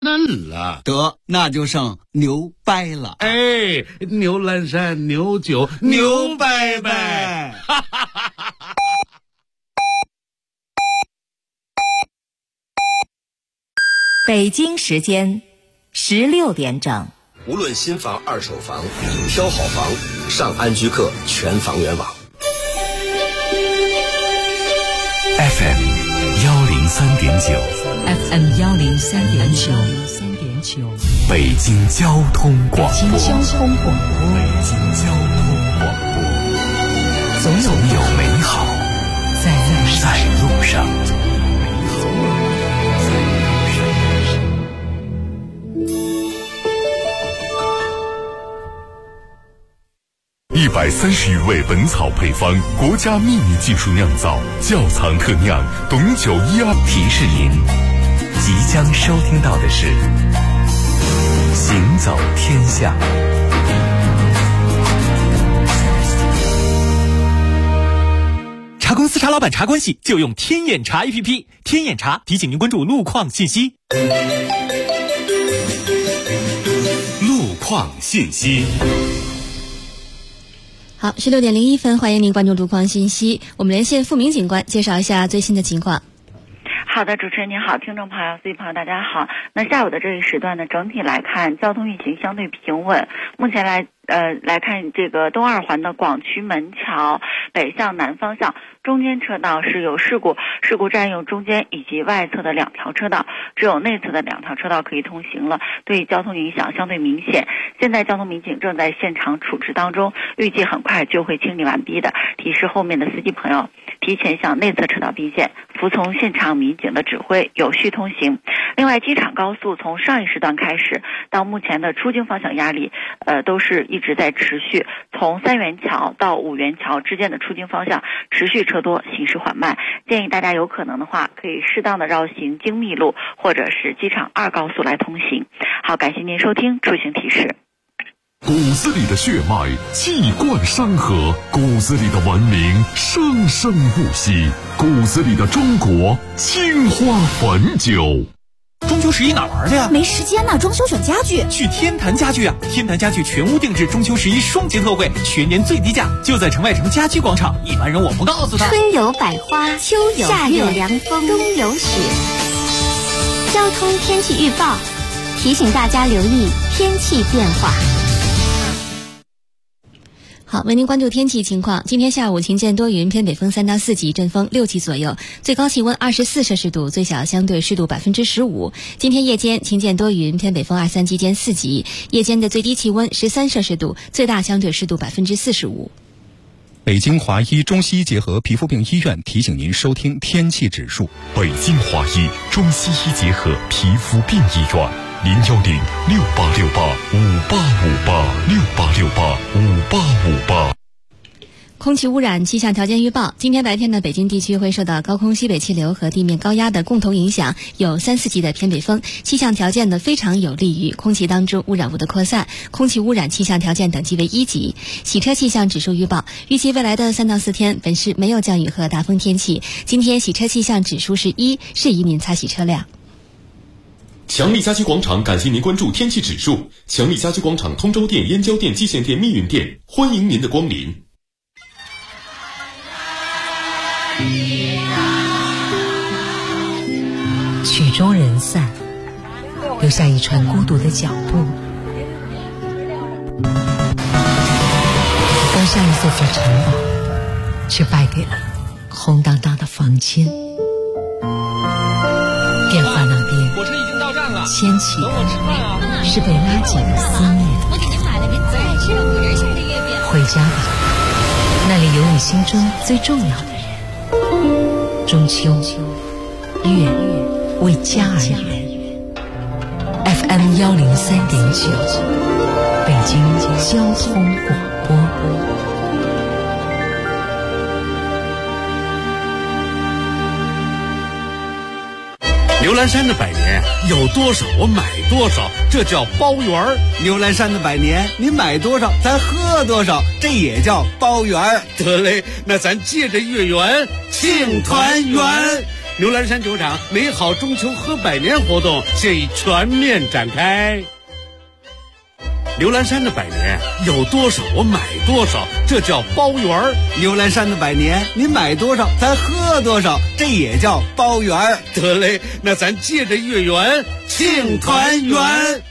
嫩了， 得，那就剩牛掰了。 哎，牛栏山牛酒牛掰掰， 北京时间16点整。 无论新房二手房，挑好房上安居客全房源网。 FM 103.9 北京交通广播，总有美好在路上。130余味本草配方，国家秘密技术酿造，窖藏特酿，董酒12。提示您，即将收听到的是《行走天下》。 茶公司茶老板茶关系就用天眼茶 APP， 天眼茶提醒您关注路况信息。 路况信息。 好，16点01分，欢迎您关注路况信息。我们连线付明警官，介绍一下最新的情况。 好的，主持人您好，听众朋友、司机朋友大家好。那下午的这一时段呢，整体来看，交通运行相对平稳。目前来看这个东二环的广渠门桥北向南方向中间车道是有事故占用中间以及外侧的2条车道，只有内侧的2条车道可以通行了，对交通影响相对明显。现在交通民警正在现场处置当中，预计很快就会清理完毕的，提示后面的司机朋友提前向内侧车道并线，服从现场民警的指挥，有序通行。另外，机场高速从上一时段开始到目前的出京方向压力都是一直在持续，从3元桥到5元桥之间的出京方向持续车多，行驶缓慢，建议大家有可能的话可以适当的绕行京密路或者是机场2高速来通行。好，感谢您收听出行提示。 骨子里的血脉气贯山河，骨子里的文明生生不息，骨子里的中国青花汾酒。 中秋11哪玩的呀？ 没时间呢，装修选家具。 去天坛家具啊！天坛家具全屋定制中秋11双节特惠，全年最低价，就在城外城家居广场。一般人我不告诉他。 春有百花，秋有夏有凉风，冬有雪。交通天气预报提醒大家留意天气变化。 好，为您关注天气情况。今天下午晴间多云，偏北风3到4级，阵风6级左右，最高气温24摄氏度，最小相对湿度15%。今天夜间晴间多云，偏北风2、3级间4级，夜间的最低气温13摄氏度，最大相对湿度45%。 北京华医中西医结合皮肤病医院提醒您收听天气指数。 北京华医中西医结合皮肤病医院，010-6868-5858，6868-5858。 空气污染气象条件预报，今天白天的北京地区会受到高空西北气流和地面高压的共同影响，有3、4级的偏北风，气象条件呢非常有利于空气当中污染物的扩散，空气污染气象条件等级为1级。洗车气象指数预报，预计未来的3到4天本市没有降雨和大风天气，今天洗车气象指数是1，适宜您擦洗车辆。 强力家居广场感谢您关注天气指数。强力家居广场通州店、燕郊店、蓟县店、密云店，欢迎您的光临。 曲终人散，留下一串孤独的脚步。刚上一座座城堡，却败给了空荡荡的房间。电话那边， 火车已经到站了， 牵起等我吃饭啊！ 是被拉紧的思念。 我给您买了个最爱吃的5仁馅的月饼。 回家吧，那里有你心中最重要的人。中秋，月为家而圆。FM 103.9，北京交通广播。 牛栏山的百年有多少我买多少，这叫包圆儿。 牛栏山的百年，你买多少咱喝多少，这也叫包圆儿。 得嘞，那咱借着月圆庆团圆。 牛栏山酒厂美好中秋贺百年活动现已全面展开。牛栏山的百年有多少我买多少，这叫包圆。 牛栏山的百年，你买多少咱喝多少，这也叫包圆。 得嘞，那咱借着月圆庆团圆。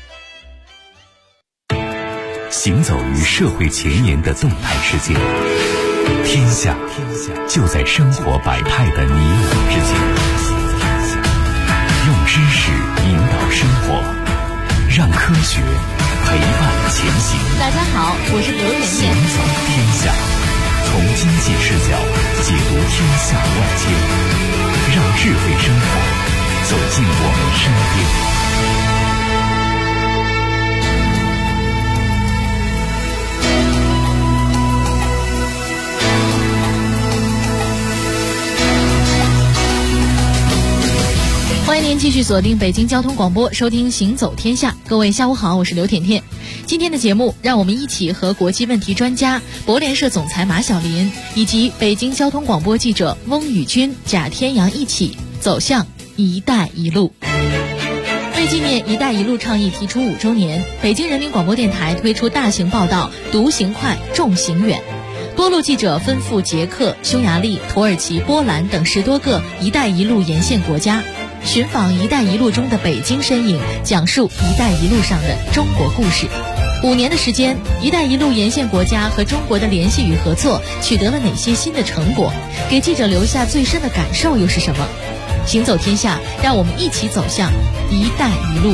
行走于社会前沿的动态世界，天下就在生活百态的你我之间。用知识引导生活，让科学陪伴前行。 大家好，我是刘甜甜。 行走天下，从经济视角解读天下万千，让智慧生活走进我们身边。 欢迎您继续锁定北京交通广播，收听《行走天下》。各位下午好，我是刘甜甜。今天的节目，让我们一起和国际问题专家、博联社总裁马晓林以及北京交通广播记者翁宇军、贾天阳一起走向“一带一路”。为纪念“一带一路”倡议提出5周年，北京人民广播电台推出大型报道“独行快，众行远”。多路记者奔赴捷克、匈牙利、土耳其、波兰等10多个“一带一路”沿线国家，寻访“一带一路”中的北京身影，讲述“一带一路”上的中国故事。5年的时间，“一带一路”沿线国家和中国的联系与合作取得了哪些新的成果？给记者留下最深的感受又是什么？行走天下，让我们一起走向“一带一路”。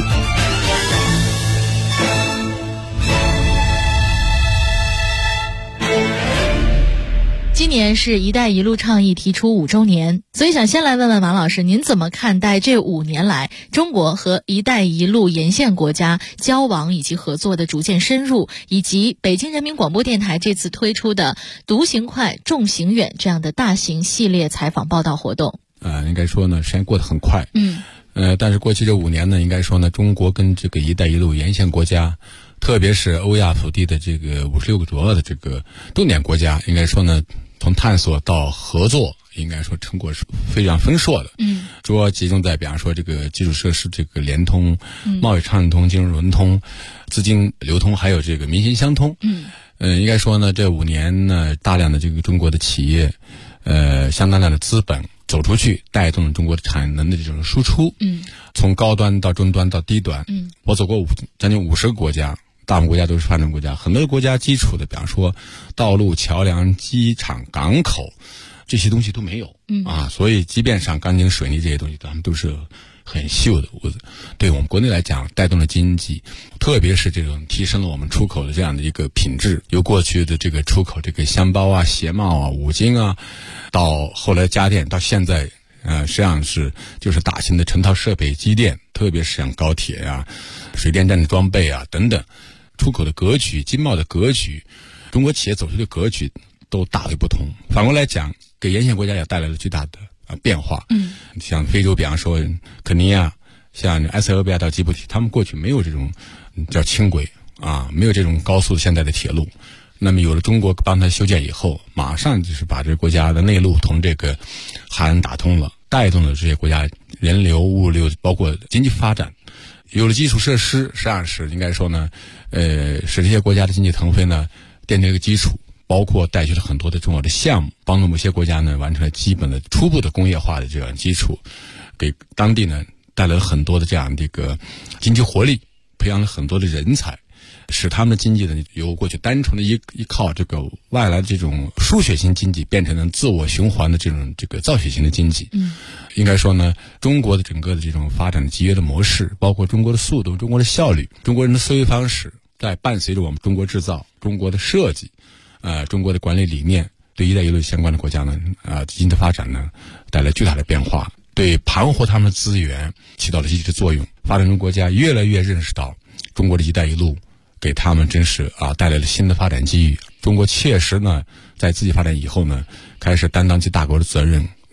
今年是“一带一路”倡议提出5周年，所以想先来问问马老师，您怎么看待这5年来中国和“一带一路”沿线国家交往以及合作的逐渐深入，以及北京人民广播电台这次推出的“独行快，众行远”这样的大型系列采访报道活动？ 应该说呢，时间过得很快。但是过去这5年呢，应该说呢，中国跟这个“一带一路”沿线国家，特别是欧亚腹地的这个56个主要的这个重点国家，应该说呢，从探索到合作，应该说成果是非常丰硕的。主要集中在比方说这个基础设施这个联通、贸易畅通、金融融通、资金流通，还有这个民心相通。应该说呢，这5年呢，大量的这个中国的企业，相当量的资本走出去，带动了中国的产能的这种输出。从高端到中端到低端。我走过将近50个国家。大部分国家都是发展国家，很多国家基础的，比方说道路、桥梁、机场、港口，这些东西都没有。所以即便上钢筋水泥这些东西，他们都是很秀的。对我们国内来讲，带动了经济，特别是这种提升了我们出口的这样的一个品质，由过去的这个出口这个箱包啊、鞋帽啊、五金啊，到后来家电，到现在实际上就是大型的成套设备机电，特别是像高铁啊、水电站的装备啊等等，出口的格局、经贸的格局，中国企业走出的格局都大为不同。反过来讲，给沿线国家也带来了巨大的变化。像非洲，比方说肯尼亚，像埃塞俄比亚到吉布提，他们过去没有这种叫轻轨没有这种高速现代的铁路。那么有了中国帮他修建以后，马上就是把这个国家的内陆同这个海岸打通了，带动了这些国家人流、物流，包括经济发展。有了基础设施，实际上是应该说呢，使这些国家的经济腾飞呢奠定了一个基础，包括带去了很多的重要的项目，帮助某些国家呢完成了基本的初步的工业化的这样基础，给当地呢带来了很多的这样的一个经济活力，培养了很多的人才，使他们的经济呢由过去单纯的依靠这个外来的这种输血型经济，变成了自我循环的这个造血型的经济。应该说呢，中国的整个的这种发展的集约的模式，包括中国的速度、中国的效率、中国人的思维方式，在伴随着我们中国制造、中国的设计、中国的管理理念，对“一带一路”相关的国家呢经济发展呢带来巨大的变化，对盘活他们的资源起到了积极的作用。发展中国家越来越认识到中国的“一带一路”给他们真是带来了新的发展机遇。中国切实呢在自己发展以后呢，开始担当起大国的责任，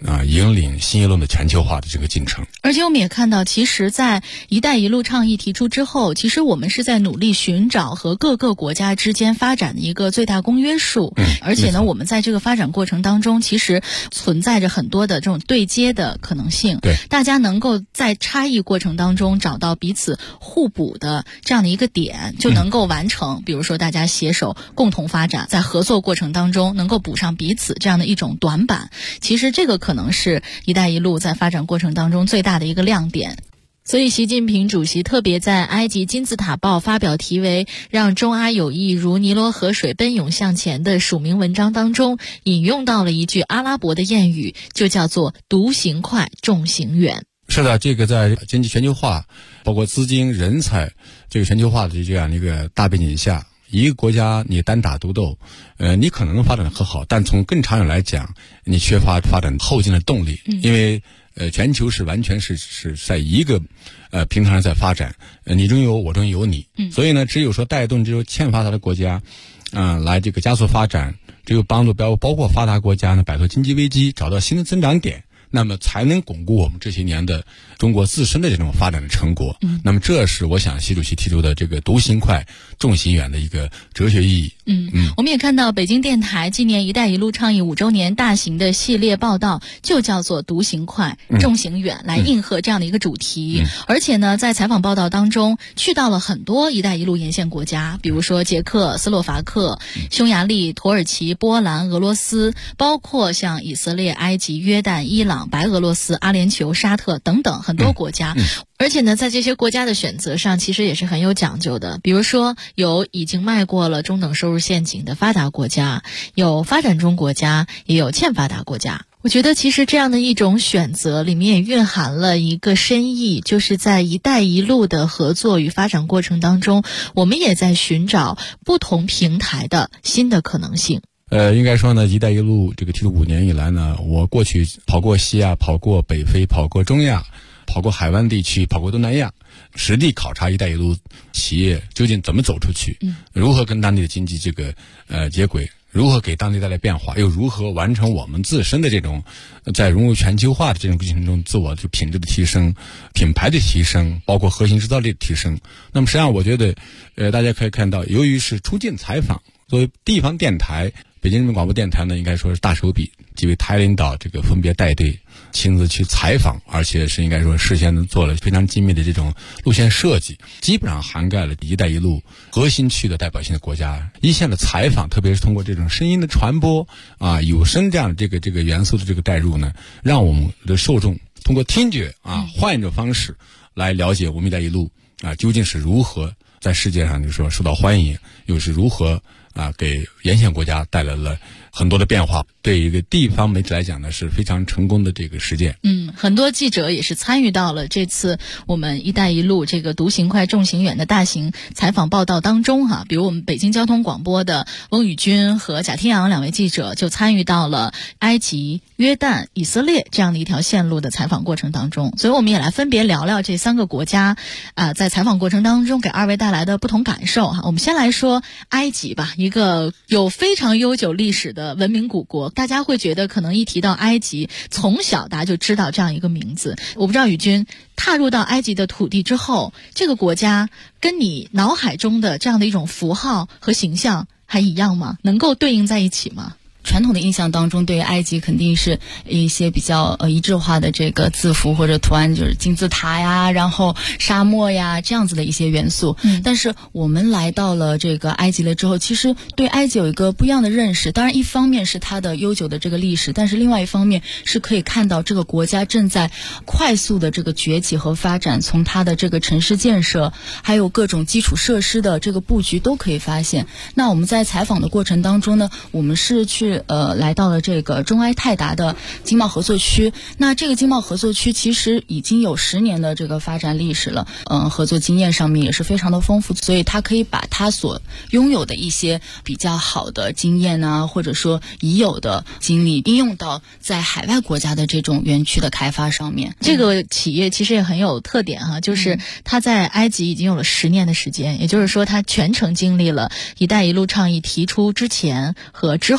引领新一轮的全球化的这个进程。 而且我们也看到，其实在一带一路倡议提出之后，其实我们是在努力寻找和各个国家之间发展的一个最大公约数。而且呢，我们在这个发展过程当中，其实存在着很多的这种对接的可能性。 对， 大家能够在差异过程当中找到彼此互补的这样的一个点，就能够完成，比如说大家携手共同发展，在合作过程当中能够补上彼此这样的一种短板。其实这个可能是一带一路在发展过程当中最大的一个亮点。所以习近平主席特别在埃及金字塔报发表题为让中阿友谊如尼罗河水奔涌向前的署名文章当中，引用到了一句阿拉伯的谚语，就叫做独行快，重行远。 是的，这个在经济全球化，包括资金、人才这个全球化的这样一个大背景下，一个国家你单打独斗，你可能发展得很好，但从更长远来讲，你缺乏发展后劲的动力，因为全球是完全是在一个平台上在发展，你中有我中有你，所以呢，只有说带动这种欠发达的国家，来这个加速发展，只有帮助包括发达国家呢摆脱经济危机，找到新的增长点，那么才能巩固我们这些年的中国自身的这种发展的成果。那么这是我想习主席提出的这个独行快重行远的一个哲学意义。 我们也看到北京电台纪念一带一路倡议5周年大型的系列报道就叫做独行快重行远，来应和这样的一个主题。而且呢，在采访报道当中去到了很多一带一路沿线国家，比如说捷克、斯洛伐克、匈牙利、土耳其、波兰、俄罗斯，包括像以色列、埃及、约旦、伊朗、白俄罗斯、阿联酋、沙特等等很多国家。而且呢，在这些国家的选择上其实也是很有讲究的，比如说有已经迈过了中等收入陷阱的发达国家，有发展中国家，也有欠发达国家。我觉得其实这样的一种选择里面也蕴含了一个深意，就是在一带一路的合作与发展过程当中，我们也在寻找不同平台的新的可能性。 应该说呢，一带一路这个提出5年以来呢，我过去跑过西亚，跑过北非，跑过中亚，跑过海湾地区，跑过东南亚，实地考察一带一路企业究竟怎么走出去，如何跟当地的经济这个接轨，如何给当地带来变化，又如何完成我们自身的这种在融入全球化的这种过程中自我品质的提升、品牌的提升，包括核心制造力的提升。那么实际上我觉得大家可以看到，由于是出境采访，作为地方电台，北京人民广播电台呢，应该说是大手笔，几位台领导这个分别带队亲自去采访，而且是应该说事先做了非常精密的这种路线设计，基本上涵盖了一带一路核心区的代表性的国家。一线的采访，特别是通过这种声音的传播有声这样的这个元素的这个带入呢，让我们的受众通过听觉换一种方式来了解我们一带一路究竟是如何在世界上就是说受到欢迎，又是如何给沿线国家带来了很多的变化，对一个地方媒体来讲呢是非常成功的这个实践。 很多记者也是参与到了这次我们一带一路这个独行快重行远的大型采访报道当中比如我们北京交通广播的翁宇军和贾天阳2位记者就参与到了埃及、约旦、以色列这样的一条线路的采访过程当中，所以我们也来分别聊聊这3个国家在采访过程当中给2位带来的不同感受我们先来说埃及吧，一个有非常悠久历史的文明古国，大家会觉得可能一提到埃及，从小大家就知道这样一个名字。我不知道宇军踏入到埃及的土地之后，这个国家跟你脑海中的这样的一种符号和形象还一样吗？能够对应在一起吗？ 传统的印象当中，对于埃及肯定是一些比较一致化的这个字符或者图案，就是金字塔呀，然后沙漠呀这样子的一些元素。但是我们来到了这个埃及了之后，其实对埃及有一个不一样的认识。当然，一方面是它的悠久的这个历史，但是另外一方面是可以看到这个国家正在快速的这个崛起和发展，从它的这个城市建设，还有各种基础设施的这个布局都可以发现。那我们在采访的过程当中呢，我们是去来到了这个中埃泰达的经贸合作区。那这个经贸合作区其实已经有10年的这个发展历史了，合作经验上面也是非常的丰富，所以它可以把它所拥有的一些比较好的经验或者说已有的经历应用到在海外国家的这种园区的开发上面。 这个企业其实也很有特点就是它在埃及已经有了10年的时间，也就是说它全程经历了一带一路倡议提出之前和之后这样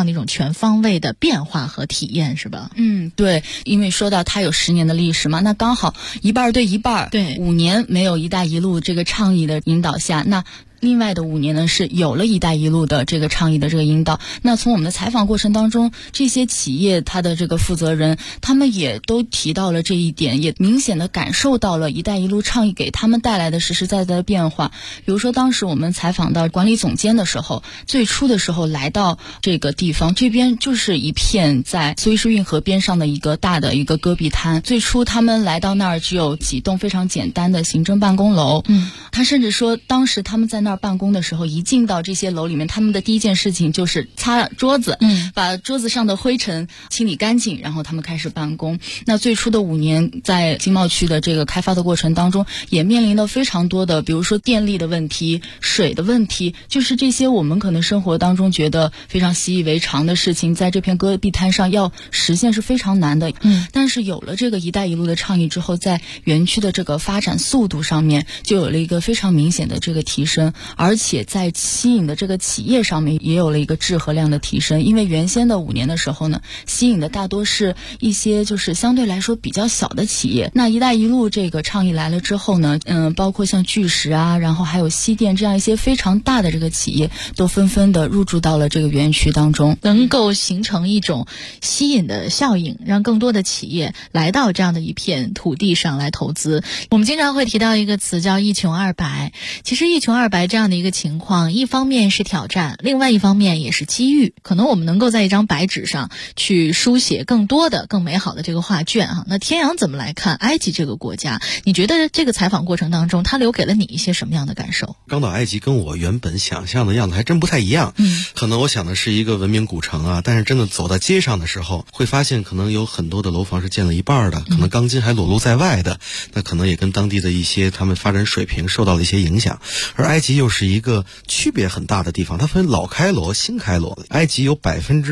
样的一种全方位的变化和体验，是吧？ 对，因为说到它有10年的历史嘛，那刚好一半对一半， 对 ，5年没有一带一路这个倡议的引导下，那另外的5年呢，是有了一带一路的这个倡议的这个引导。那从我们的采访过程当中，这些企业它的这个负责人，他们也都提到了这一点，也明显的感受到了一带一路倡议给他们带来的实实在在的变化。比如说当时我们采访到管理总监的时候，最初的时候来到这个地方，这边就是一片在苏伊士运河边上的一个大的一个戈壁滩。最初他们来到那儿只有几栋非常简单的行政办公楼，他甚至说当时他们在那儿办公的时候，一进到这些楼里面，他们的第一件事情就是擦桌子，把桌子上的灰尘清理干净，然后他们开始办公。那最初的5年在经贸区的这个开发的过程当中，也面临了非常多的比如说电力的问题、水的问题，就是这些我们可能生活当中觉得非常习以为常的事情，在这片戈壁滩上要实现是非常难的。但是有了这个一带一路的倡议之后，在园区的这个发展速度上面就有了一个非常明显的这个提升，而且在吸引的这个企业上面也有了一个质和量的提升。因为原先的5年的时候呢，吸引的大多是一些就是相对来说比较小的企业。那一带一路这个倡议来了之后呢，包括像巨石啊，然后还有西电这样一些非常大的这个企业，都纷纷的入驻到了这个园区当中， 能够形成一种吸引的效应，让更多的企业来到这样的一片土地上来投资。我们经常会提到一个词叫一穷二白，其实一穷二白这样的一个情况，一方面是挑战，另外一方面也是机遇。可能我们能够在一张白纸上去书写更多的更美好的这个画卷啊。那天阳怎么来看埃及这个国家？你觉得这个采访过程当中，它留给了你一些什么样的感受？ 刚到埃及跟我原本想象的样子还真不太一样。可能我想的是一个文明古城啊，但是真的走到街上的时候，会发现可能有很多的楼房是建了一半的，可能钢筋还裸露在外的，那可能也跟当地的一些他们发展水平受到了一些影响。而埃及又是一个区别很大的地方，它分老开罗、新开罗。埃及有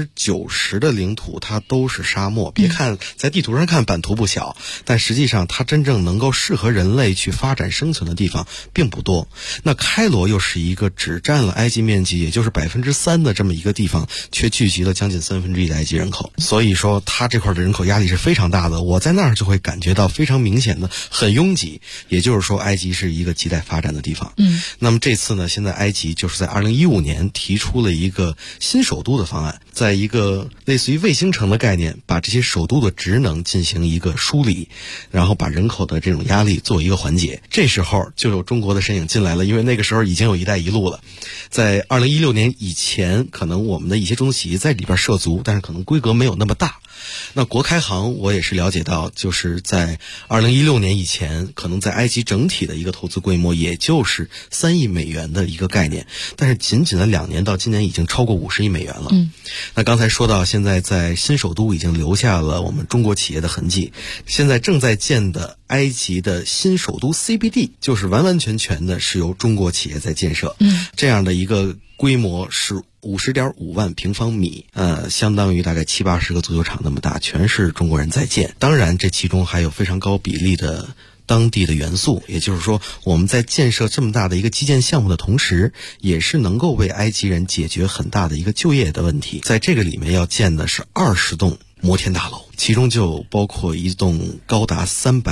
90%的领土它都是沙漠，别看在地图上看版图不小，但实际上它真正能够适合人类去发展生存的地方并不多。那开罗又是一个只占了埃及面积也就是3%的这么一个地方，却聚集了将近1/3的埃及人口，所以说它这块的人口压力是非常大的。我在那儿就会感觉到非常明显的很拥挤，也就是说埃及是一个亟待发展的地方。那么这次呢，现在埃及就是在2015年提出了一个新首都的方案，在一个类似于卫星城的概念，把这些首都的职能进行一个梳理，然后把人口的这种压力做一个缓解。这时候就有中国的身影进来了，因为那个时候已经有一带一路了。在2016年以前，可能我们的一些中资企业在里边涉足，但是可能规格没有那么大。那国开行我也是了解到，就是在2016年以前，可能在埃及整体的一个投资规模也就是3亿美元的一个概念，但是仅仅的2年到今年已经超过50亿美元了。那刚才说到现在在新首都已经留下了我们中国企业的痕迹，现在正在建的埃及的新首都 CBD 就是完完全全的是由中国企业在建设。这样的一个规模是50.5万平方米，相当于大概70-80个足球场那么大，全是中国人在建。当然这其中还有非常高比例的当地的元素，也就是说我们在建设这么大的一个基建项目的同时，也是能够为埃及人解决很大的一个就业的问题。在这个里面要建的是20栋摩天大楼，其中就包括一栋高达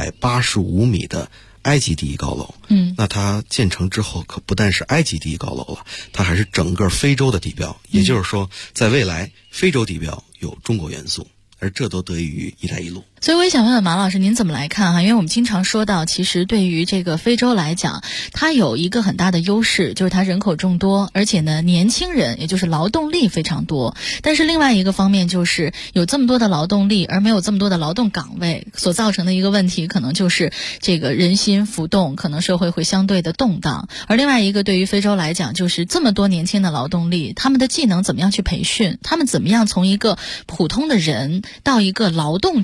385米的埃及第一高楼。那它建成之后可不但是埃及第一高楼了，它还是整个非洲的地标，也就是说在未来非洲地标有中国元素，而这都得益于一带一路。 所以我也想问问马老师您怎么来看哈？因为我们经常说到，其实对于这个非洲来讲，它有一个很大的优势，就是它人口众多，而且呢年轻人也就是劳动力非常多。但是另外一个方面就是有这么多的劳动力而没有这么多的劳动岗位，所造成的一个问题可能就是这个人心浮动，可能社会会相对的动荡。而另外一个对于非洲来讲，就是这么多年轻的劳动力，他们的技能怎么样去培训，他们怎么样从一个普通的人到一个劳动者，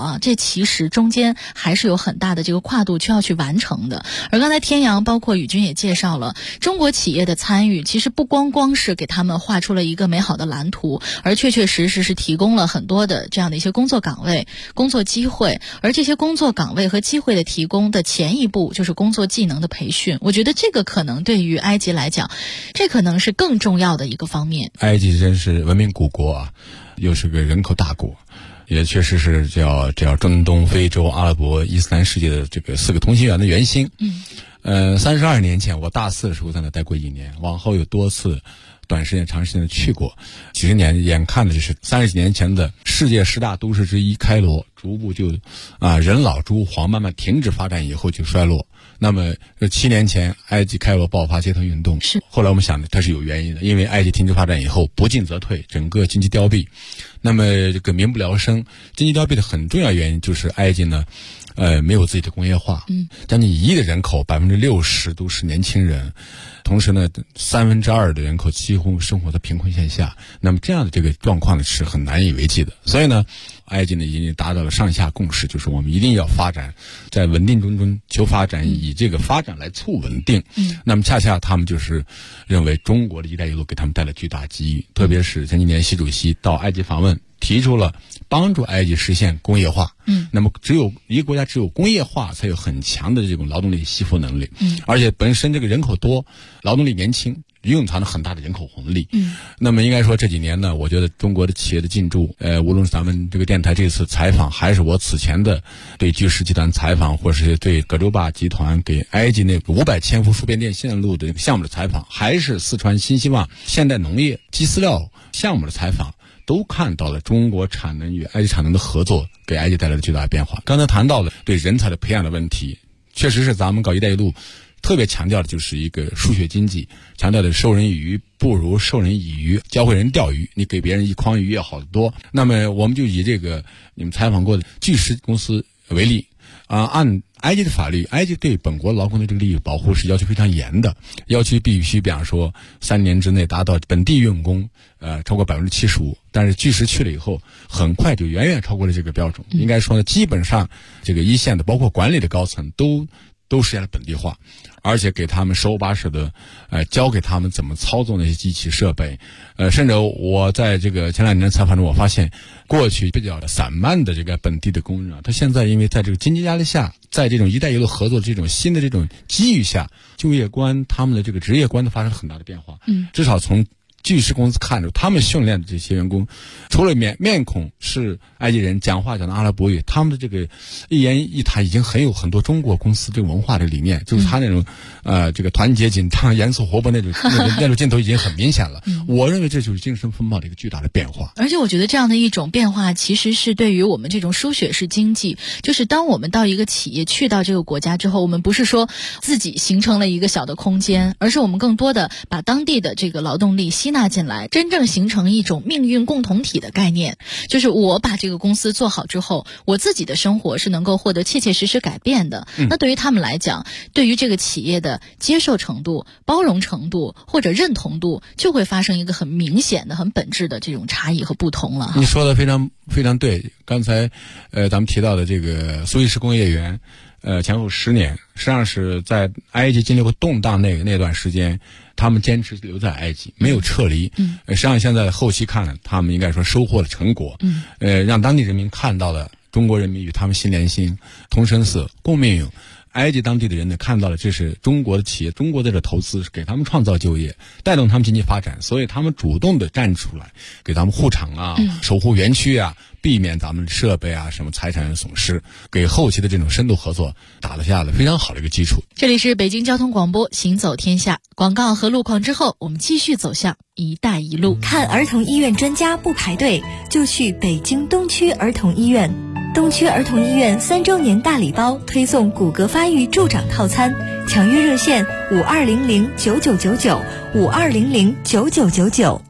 啊，这其实中间还是有很大的这个跨度需要去完成的。而刚才天阳包括宇军也介绍了，中国企业的参与其实不光是给他们画出了一个美好的蓝图，而确实是提供了很多的这样的一些工作岗位、工作机会。而这些工作岗位和机会的提供的前一步就是工作技能的培训。我觉得这个可能对于埃及来讲，这可能是更重要的一个方面。 埃及真是文明古国啊，又是个人口大国，也确实是叫中东、非洲、阿拉伯、伊斯兰世界的这个4个同心圆的圆心。32年前我大4的时候在那待过1年，往后有多次短时间、长时间的去过。几十年，眼看的就是30几年前的世界10大都市之一开罗，逐步就人老珠黄，慢慢停止发展以后就衰落。那么7年前埃及开罗爆发街头运动，后来我们想的它是有原因的，因为埃及停止发展以后不进则退，整个经济凋敝，那么这个民不聊生。经济凋敝的很重要原因就是埃及呢没有自己的工业化，将近1亿的人口，60%都是年轻人，同时呢2/3的人口几乎生活在贫困线下。那么这样的这个状况呢是很难以为继的。所以呢埃及呢已经达到了上下共识，就是我们一定要发展，在稳定中求发展，以这个发展来促稳定。那么恰恰他们就是认为中国的一带一路给他们带来巨大机遇，特别是前几年习主席到埃及访问，提出了帮助埃及实现工业化。那么只有一个国家只有工业化，才有很强的这种劳动力吸附能力。而且本身这个人口多，劳动力年轻，蕴藏了很大的人口红利。那么应该说这几年呢，我觉得中国的企业的进驻，无论是咱们这个电台这次采访，还是我此前的对巨石集团采访，或是对葛洲坝集团给埃及那个500千伏输变电线路的项目的采访，还是四川新希望现代农业基饲料项目的采访，都看到了中国产能与埃及产能的合作给埃及带来的巨大变化。刚才谈到了对人才的培养的问题，确实是咱们搞一带一路特别强调的就是一个数学经济，强调的授人以鱼不如授人以渔，教会人钓鱼，你给别人一筐鱼要好得多。那么我们就以这个你们采访过的巨石公司为例按埃及的法律，埃及对本国劳工的这个利益保护是要求非常严的，要求必须比方说3年之内达到本地用工超过75%，但是巨石去了以后很快就远远超过了这个标准。应该说呢，基本上这个一线的包括管理的高层都实现了本地化，而且给他们手把手的教给他们怎么操作那些机器设备。甚至我在这个前2年采访中，我发现过去比较散漫的这个本地的工人他现在因为在这个经济压力下，在这种一带一路合作这种新的这种机遇下，就业观他们的这个职业观都发生了很大的变化。至少从巨石公司看着他们训练的这些员工，除了面孔是埃及人，讲话讲的阿拉伯语，他们的这个一言一谈已经很多中国公司这个文化的理念，就是他那种这个团结紧张、严肃活泼那种劲头已经很明显了。我认为这就是精神风暴的一个巨大的变化。 而且我觉得这样的一种变化，其实是对于我们这种输血式经济，就是当我们到一个企业去到这个国家之后，我们不是说自己形成了一个小的空间，而是我们更多的把当地的这个劳动力吸纳进来，真正形成一种命运共同体的概念。就是我把这个公司做好之后，我自己的生活是能够获得切切实实改变的。那对于他们来讲，对于这个企业的接受程度、包容程度或者认同度，就会发生一个很明显的、很本质的这种差异和不同了。 你说的非常非常对。刚才咱们提到的这个苏伊士工业园前后10年，实际上是在埃及经历过动荡那段时间，他们坚持留在埃及，没有撤离。实际上现在后期看，他们应该说收获了成果。让当地人民看到了中国人民与他们心连心、同生死、共命运。埃及当地的人呢看到了这是中国的企业，中国在这投资是给他们创造就业，带动他们经济发展，所以他们主动的站出来，给他们护厂守护园区避免咱们设备什么财产损失，给后期的这种深度合作打下了非常好的一个基础。 这里是北京交通广播行走天下，广告和路况之后，我们继续走向一带一路。 看儿童医院专家不排队，就去北京东区儿童医院。东区儿童医院3周年大礼包推送骨骼发育助长套餐，抢约热线52009999，52009999。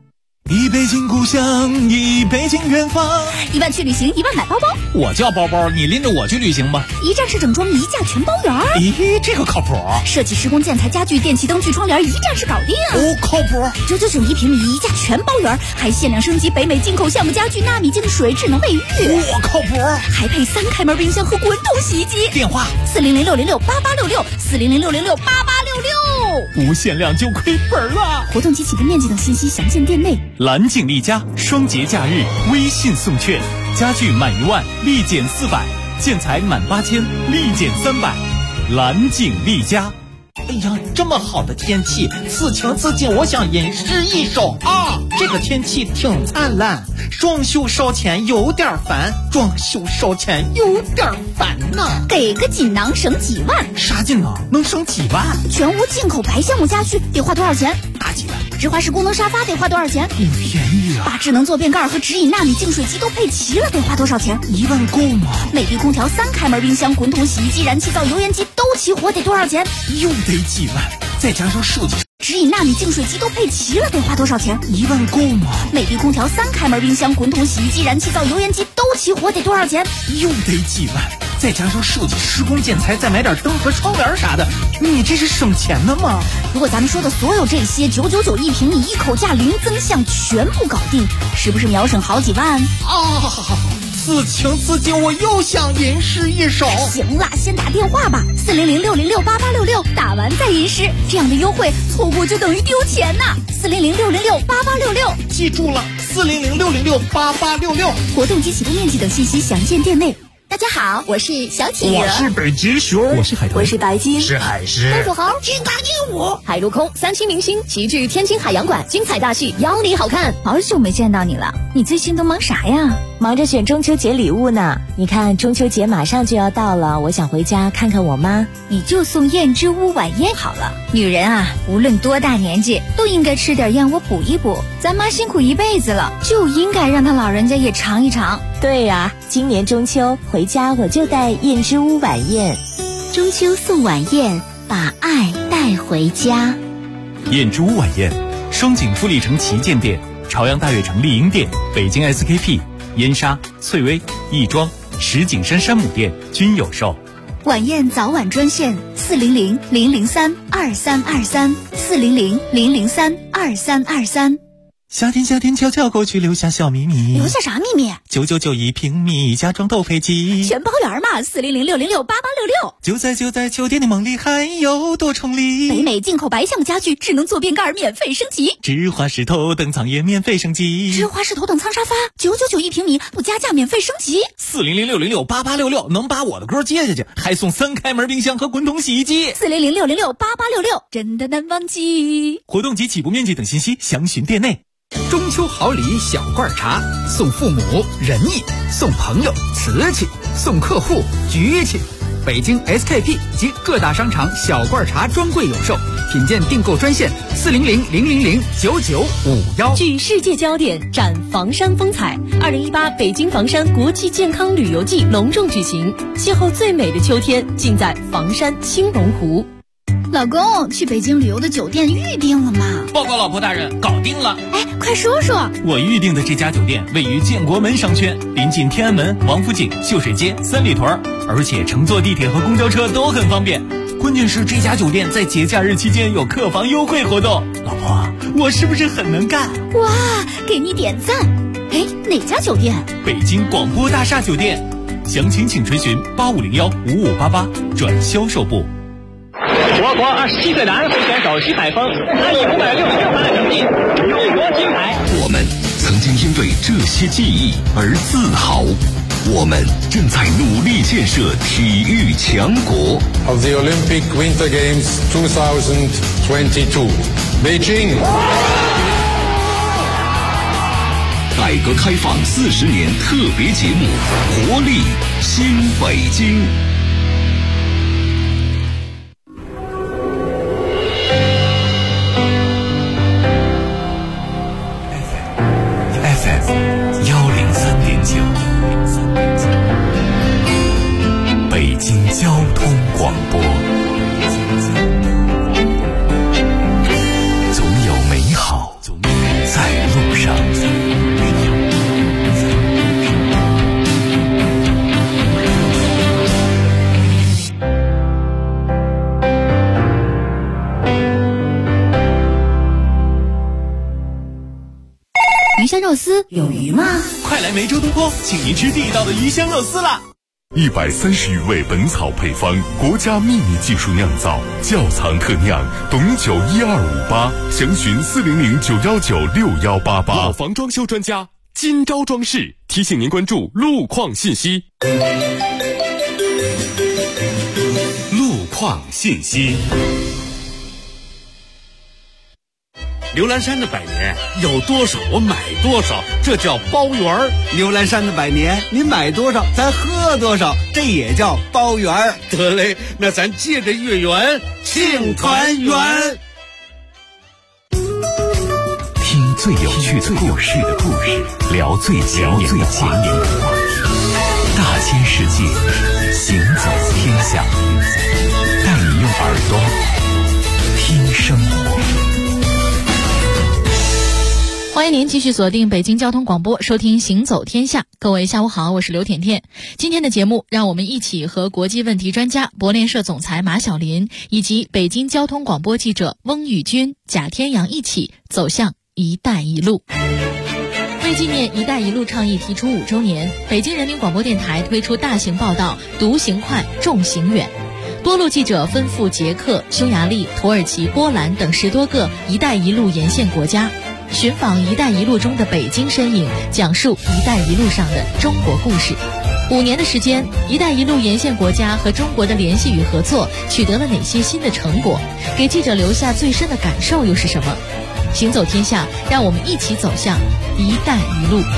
一北京故乡，一北京远方。 1万去旅行，1万买包包。 我叫包包，你拎着我去旅行吧。 一站式整装，一价全包圆。 咦，这个靠谱。 设计施工建材家具电器灯具窗帘一站式搞定。 哦，靠谱。 999一平米，一价全包圆，还限量升级北美进口橡木家具纳米净水智能卫浴。 我靠谱。 还配3开门冰箱和滚筒洗衣机。 电话 400-606-8866，400-606-8866。 无限量就亏本了。 活动及起步面积等信息详见店内。 蓝景丽家双节假日微信送券，家具满1万立减400，建材满8000立减300。蓝景丽家。 哎呀，这么好的天气，此情此景，我想吟诗一首啊！这个天气挺灿烂，装修烧钱有点烦，装修烧钱有点烦呐。 给个锦囊省几万？ 啥锦囊能省几万？ 全屋进口白橡木家具得花多少钱？ 大几万。 直滑式功能沙发得花多少钱？ 便宜啊！ 把智能坐便盖和直饮纳米净水机都配齐了，得花多少钱 ？1万够吗？ 美的空调3开门冰箱、滚筒洗衣机、燃气灶、油烟机都齐活，得多少钱？ 又得几万，再加上设计。 直饮纳米净水机都配齐了，得花多少钱 ？1万够吗？ 美的空调3开门冰箱、滚筒洗衣机、燃气灶、油烟机都齐活，得多少钱？ 又得几万，再加上设计施工建材，再买点灯和窗帘啥的，你这是省钱的吗？ 如果咱们说的所有这些999一平米，一口价零增项全部搞定，是不是秒省好几万？ 此情此景，我又想吟诗一首。 行了，先打电话吧，400-606-8866，打完再吟诗，这样的优惠错过就等于丢钱呐。400-606-8866， 记住了，400-606-8866。 活动及起步面积等信息详见店内。大家好，我是小企鹅， 我是北极熊， 我是海豚， 我是白鲸， 是海狮， 公主猴， 金刚鹦鹉， 海陆空3栖明星齐聚天津海洋馆，精彩大戏邀你好看。 好久没见到你了，你最近都忙啥呀？ 忙着选中秋节礼物呢。你看中秋节马上就要到了，我想回家看看我妈。 你就送燕之屋晚宴好了。女人啊，无论多大年纪，都应该吃点燕窝补一补。咱妈辛苦一辈子了，就应该让她老人家也尝一尝。 对呀，今年中秋回家我就带燕之屋晚宴。 中秋送晚宴，把爱带回家。 燕之屋晚宴，双井富力城旗舰店、朝阳大悦城丽婴店、北京 SKP、燕莎、翠微、亦庄、石景山山姆店均有售。 晚宴早晚专线400-003-2323，400-003-2323。 夏天悄悄过去，留下小秘密。 留下啥秘密 ？999一平米，家装都配齐， 全包圆嘛。400-606-8866。 就在秋天的梦里，还有多重礼。 北美进口白橡木家具，智能坐便盖免费升级， 直滑式头等舱也免费升级， 直滑式头等舱沙发999一平米，不加价免费升级。 400-606-8866能把我的歌接下去，还送3开门冰箱和滚筒洗衣机。 400-606-8866，真的难忘记。 活动及起步面积等信息详询店内。 中秋好礼小罐茶，送父母仁义，送朋友瓷器，送客户局气。北京 SKP 及各大商场小罐茶专柜有售，品鉴订购专线400-000-9951。 聚世界焦点，展房山风采。2018北京房山国际健康旅游季隆重举行，邂逅最美的秋天，尽在房山青龙湖。 老公，去北京旅游的酒店预定了吗？ 报告老婆大人，搞定了。 哎，快说说。 我预定的这家酒店位于建国门商圈，临近天安门、王府井、秀水街、三里屯，而且乘坐地铁和公交车都很方便。关键是这家酒店在节假日期间有客房优惠活动。老婆，我是不是很能干？ 哇，给你点赞。哎，哪家酒店？ 北京广播大厦酒店。详情请垂询8501-5588转销售部。 我国27岁男会选手徐海峰，他以566分的成绩勇夺金牌。 我们曾经因为这些记忆而自豪，我们正在努力建设体育强国。 Of the Olympic Winter Games 2022, Beijing。 改革开放40年特别节目，活力新北京。 北京交通广播，总有美好在路上。 香肉丝有鱼吗？ 快来梅州东坡，请您吃地道的鱼香肉丝啦 ！130余味本草配方，国家秘密技术酿造，窖藏特酿，董酒12588，详询400-919-6188。 老房装修专家金招装饰提醒您关注路况信息。路况信息。 刘兰山的百年有多少我买多少，这叫包圆儿。 刘兰山的百年，你买多少咱喝多少，这也叫包圆儿。 得嘞，那咱借着月圆庆团圆。 听最有趣的故事，聊最前沿的话题，大千世界，行走天下，带你用耳朵听生活。 欢迎您继续锁定北京交通广播，收听行走天下。各位下午好，我是刘甜甜。今天的节目，让我们一起和国际问题专家博联社总裁马晓林以及北京交通广播记者翁宇军、贾天阳一起走向一带一路。为纪念一带一路倡议提出5周年，北京人民广播电台推出大型报道独行快重行远，多路记者奔赴捷克、匈牙利、土耳其、波兰等10多个一带一路沿线国家，寻访一带一路中的北京身影，讲述一带一路上的中国故事。5年的时间，一带一路沿线国家和中国的联系与合作取得了哪些新的成果？给记者留下最深的感受又是什么？行走天下，让我们一起走向一带一路。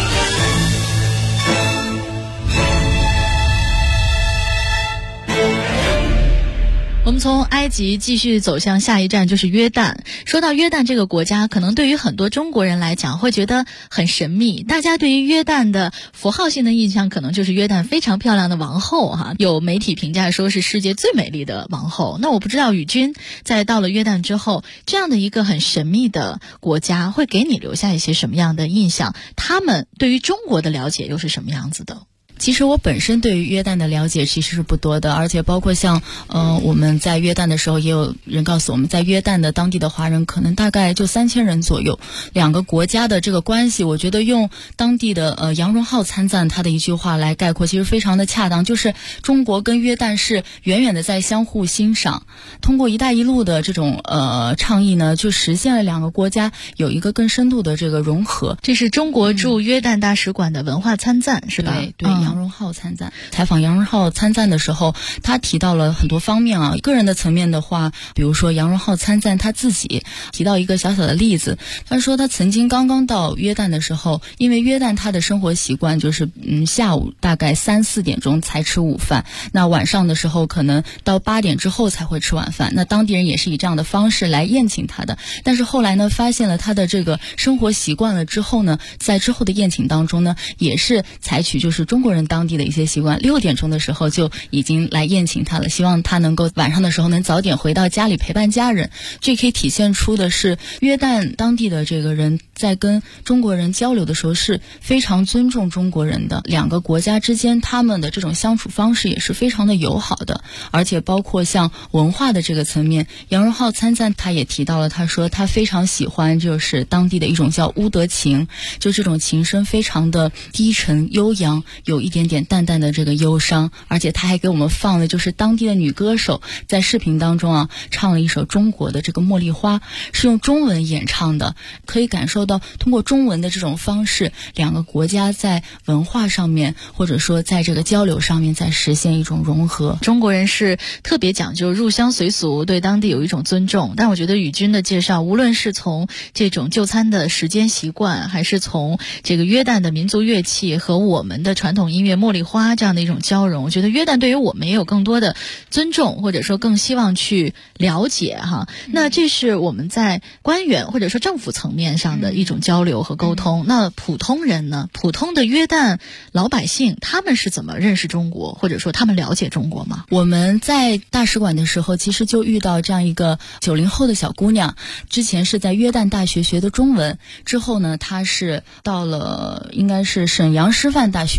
我们从埃及继续走向下一站，就是约旦。说到约旦这个国家，可能对于很多中国人来讲会觉得很神秘。大家对于约旦的符号性的印象，可能就是约旦非常漂亮的王后哈，有媒体评价说是世界最美丽的王后。那我不知道宇军在到了约旦之后，这样的一个很神秘的国家会给你留下一些什么样的印象？他们对于中国的了解又是什么样子的？ 其实我本身对于约旦的了解其实是不多的，而且包括像我们在约旦的时候，也有人告诉我们，在约旦的当地的华人可能大概就3000人左右。两个国家的这个关系，我觉得用当地的杨荣浩参赞他的一句话来概括，其实非常的恰当，就是中国跟约旦是远远的在相互欣赏。通过一带一路的这种倡议呢，就实现了两个国家有一个更深度的这个融合。 这是中国驻约旦大使馆的文化参赞，是吧？ 对，杨荣浩参赞。采访杨荣浩参赞的时候，他提到了很多方面啊。个人的层面的话，比如说杨荣浩参赞他自己提到一个小小的例子，他说他曾经刚刚到约旦的时候，因为约旦他的生活习惯就是下午大概3、4点钟才吃午饭，那晚上的时候可能到8点之后才会吃晚饭。那当地人也是以这样的方式来宴请他的。但是后来呢，发现了他的这个生活习惯了之后呢，在之后的宴请当中呢，也是采取就是中国人当地的一些习惯，6点钟的时候就已经来宴请他了，希望他能够晚上的时候能早点回到家里陪伴家人。这可以体现出的是约旦当地的这个人在跟中国人交流的时候是非常尊重中国人的，两个国家之间他们的这种相处方式也是非常的友好的。而且包括像文化的这个层面，杨荣浩参赞他也提到了，他说他非常喜欢就是当地的一种叫乌德琴，就这种琴声非常的低沉悠扬，有一点点淡淡的这个忧伤。而且他还给我们放了就是当地的女歌手在视频当中啊唱了一首中国的这个茉莉花，是用中文演唱的。可以感受到通过中文的这种方式，两个国家在文化上面或者说在这个交流上面在实现一种融合。 中国人是特别讲究入乡随俗，对当地有一种尊重。但我觉得宇军的介绍，无论是从这种就餐的时间习惯，还是从这个约旦的民族乐器和我们的传统音乐茉莉花这样的一种交融，我觉得约旦对于我们也有更多的尊重，或者说更希望去了解哈。那这是我们在官员或者说政府层面上的一种交流和沟通。那普通人呢？普通的约旦老百姓，他们是怎么认识中国，或者说他们了解中国吗？ 我们在大使馆的时候，其实就遇到这样一个90后的小姑娘，之前是在约旦大学学的中文，之后呢，她是到了应该是沈阳师范大学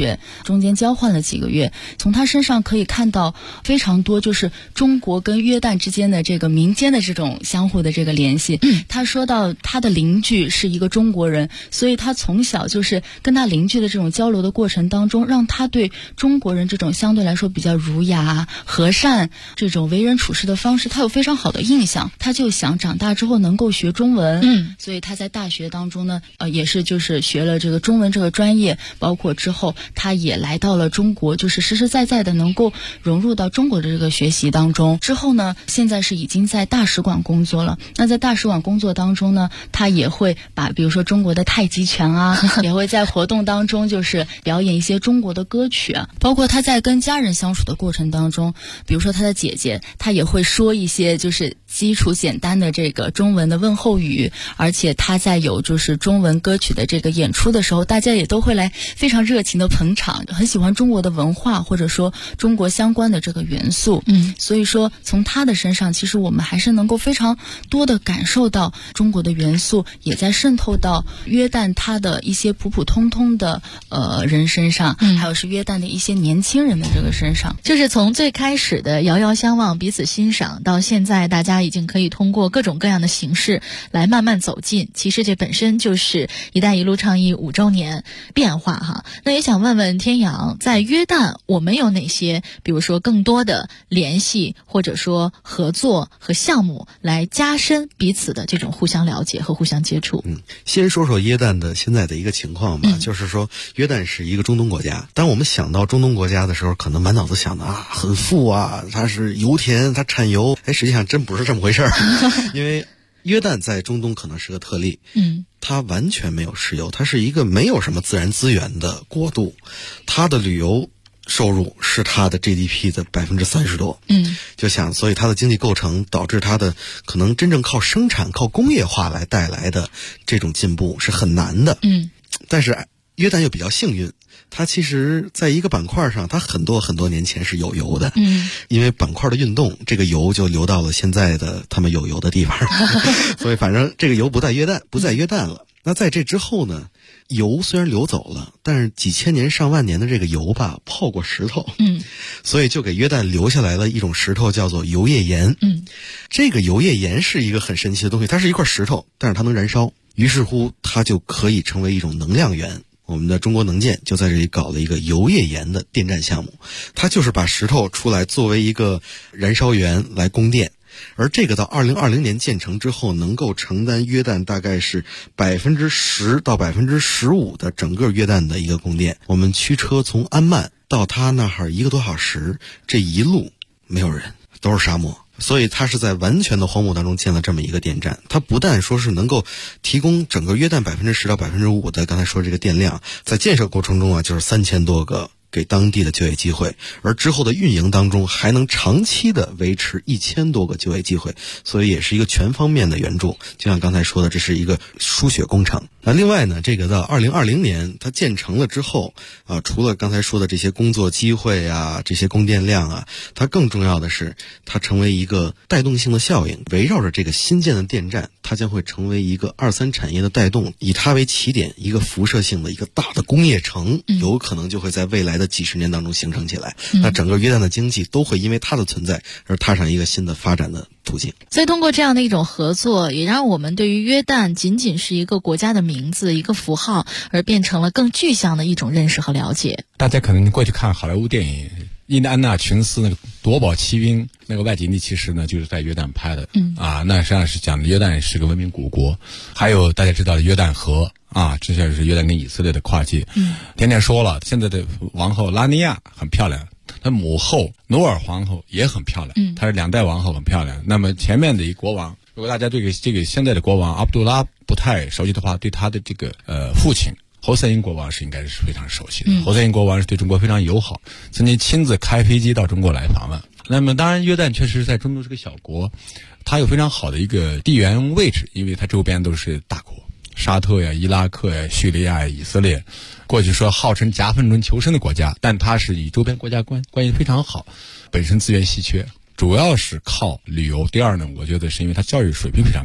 中间交换了几个月，从他身上可以看到非常多就是中国跟约旦之间的这个民间的这种相互的这个联系。他说到他的邻居是一个中国人，所以他从小就是跟他邻居的这种交流的过程当中，让他对中国人这种相对来说比较儒雅和善这种为人处事的方式他有非常好的印象，他就想长大之后能够学中文。所以他在大学当中呢也是就是学了这个中文这个专业，包括之后他也来到了中国，就是实实在在的能够融入到中国的这个学习当中。之后呢现在是已经在大使馆工作了，那在大使馆工作当中呢，他也会把比如说中国的太极拳啊也会在活动当中就是表演一些中国的歌曲啊，包括他在跟家人相处的过程当中，比如说他的姐姐，他也会说一些就是基础简单的这个中文的问候语，而且他在有就是中文歌曲的这个演出的时候，大家也都会来非常热情的捧场，很喜欢中国的文化或者说中国相关的这个元素。所以说从他的身上其实我们还是能够非常多的感受到中国的元素也在渗透到约旦他的一些普普通通的人身上，还有是约旦的一些年轻人的这个身上。 就是从最开始的遥遥相望彼此欣赏，到现在大家已经可以通过各种各样的形式来慢慢走近，其实这本身就是一带一路倡议5周年变化哈。那也想问问天阳，在约旦我们有哪些比如说更多的联系或者说合作和项目来加深彼此的这种互相了解和互相接触？ 先说说约旦的现在的一个情况吧。就是说约旦是一个中东国家，当我们想到中东国家的时候，可能满脑子想的很富啊，它是油田，它产油，实际上真不是这么回事儿。因为约旦在中东可能是个特例，它完全没有石油，它是一个没有什么自然资源的国度，它的旅游收入是它的 GDP 的30%多。就想，所以它的经济构成导致它的可能真正靠生产、靠工业化来带来的这种进步是很难的。但是约旦又比较幸运，它其实在一个板块上，它很多很多年前是有油的。因为板块的运动，这个油就流到了现在的他们有油的地方。所以反正这个油不在约旦了。那在这之后呢，油虽然流走了，但是几千年上万年的这个油吧泡过石头。所以就给约旦留下来了一种石头叫做油页岩。这个油页岩是一个很神奇的东西，它是一块石头，但是它能燃烧，于是乎它就可以成为一种能量源。我们的中国能建就在这里搞了一个油页岩的电站项目，它就是把石头出来作为一个燃烧源来供电，而这个到2020年建成之后，能够承担约旦大概是10%到15%的整个约旦的一个供电。我们驱车从安曼到它那儿1个多小时，这一路没有人，都是沙漠。所以它是在完全的荒漠当中建了这么一个电站，它不但说是能够提供整个约旦10%到15%的刚才说这个电量，在建设过程中就是3000多个给当地的就业机会，而之后的运营当中还能长期的维持1000多个就业机会，所以也是一个全方面的援助。就像刚才说的，这是一个输血工程。那另外呢，这个到2020年它建成了之后除了刚才说的这些工作机会啊，这些供电量啊，它更重要的是它成为一个带动性的效应，围绕着这个新建的电站，它将会成为一个2、3产业的带动，以它为起点，一个辐射性的一个大的工业城，有可能就会在未来的几十年当中形成起来。那整个约旦的经济都会因为它的存在而踏上一个新的发展的途径。 所以通过这样的一种合作，也让我们对于约旦仅仅是一个国家的名字，一个符号，而变成了更具象的一种认识和了解。 大家可能过去看好莱坞电影印第安纳琼斯那个夺宝奇兵，那个外景地其实呢就是在约旦拍的。那实际上是讲的约旦是个文明古国。还有大家知道的约旦河这就是约旦跟以色列的跨界。天天说了，现在的王后拉尼亚很漂亮，她母后努尔皇后也很漂亮，她是2代王后很漂亮。那么前面的一国王，如果大家对这个现在的国王阿卜杜拉不太熟悉的话，对他的这个父亲侯赛因国王应该是非常熟悉的。侯赛因国王是对中国非常友好，曾经亲自开飞机到中国来访问。那么当然约旦确实在中东是个小国，它有非常好的一个地缘位置，因为它周边都是大国，沙特呀、伊拉克呀、叙利亚呀、以色列，过去说号称夹缝中求生的国家，但它是与周边国家关系非常好，本身资源稀缺，主要是靠旅游。第二呢，我觉得是因为它教育水平非常高，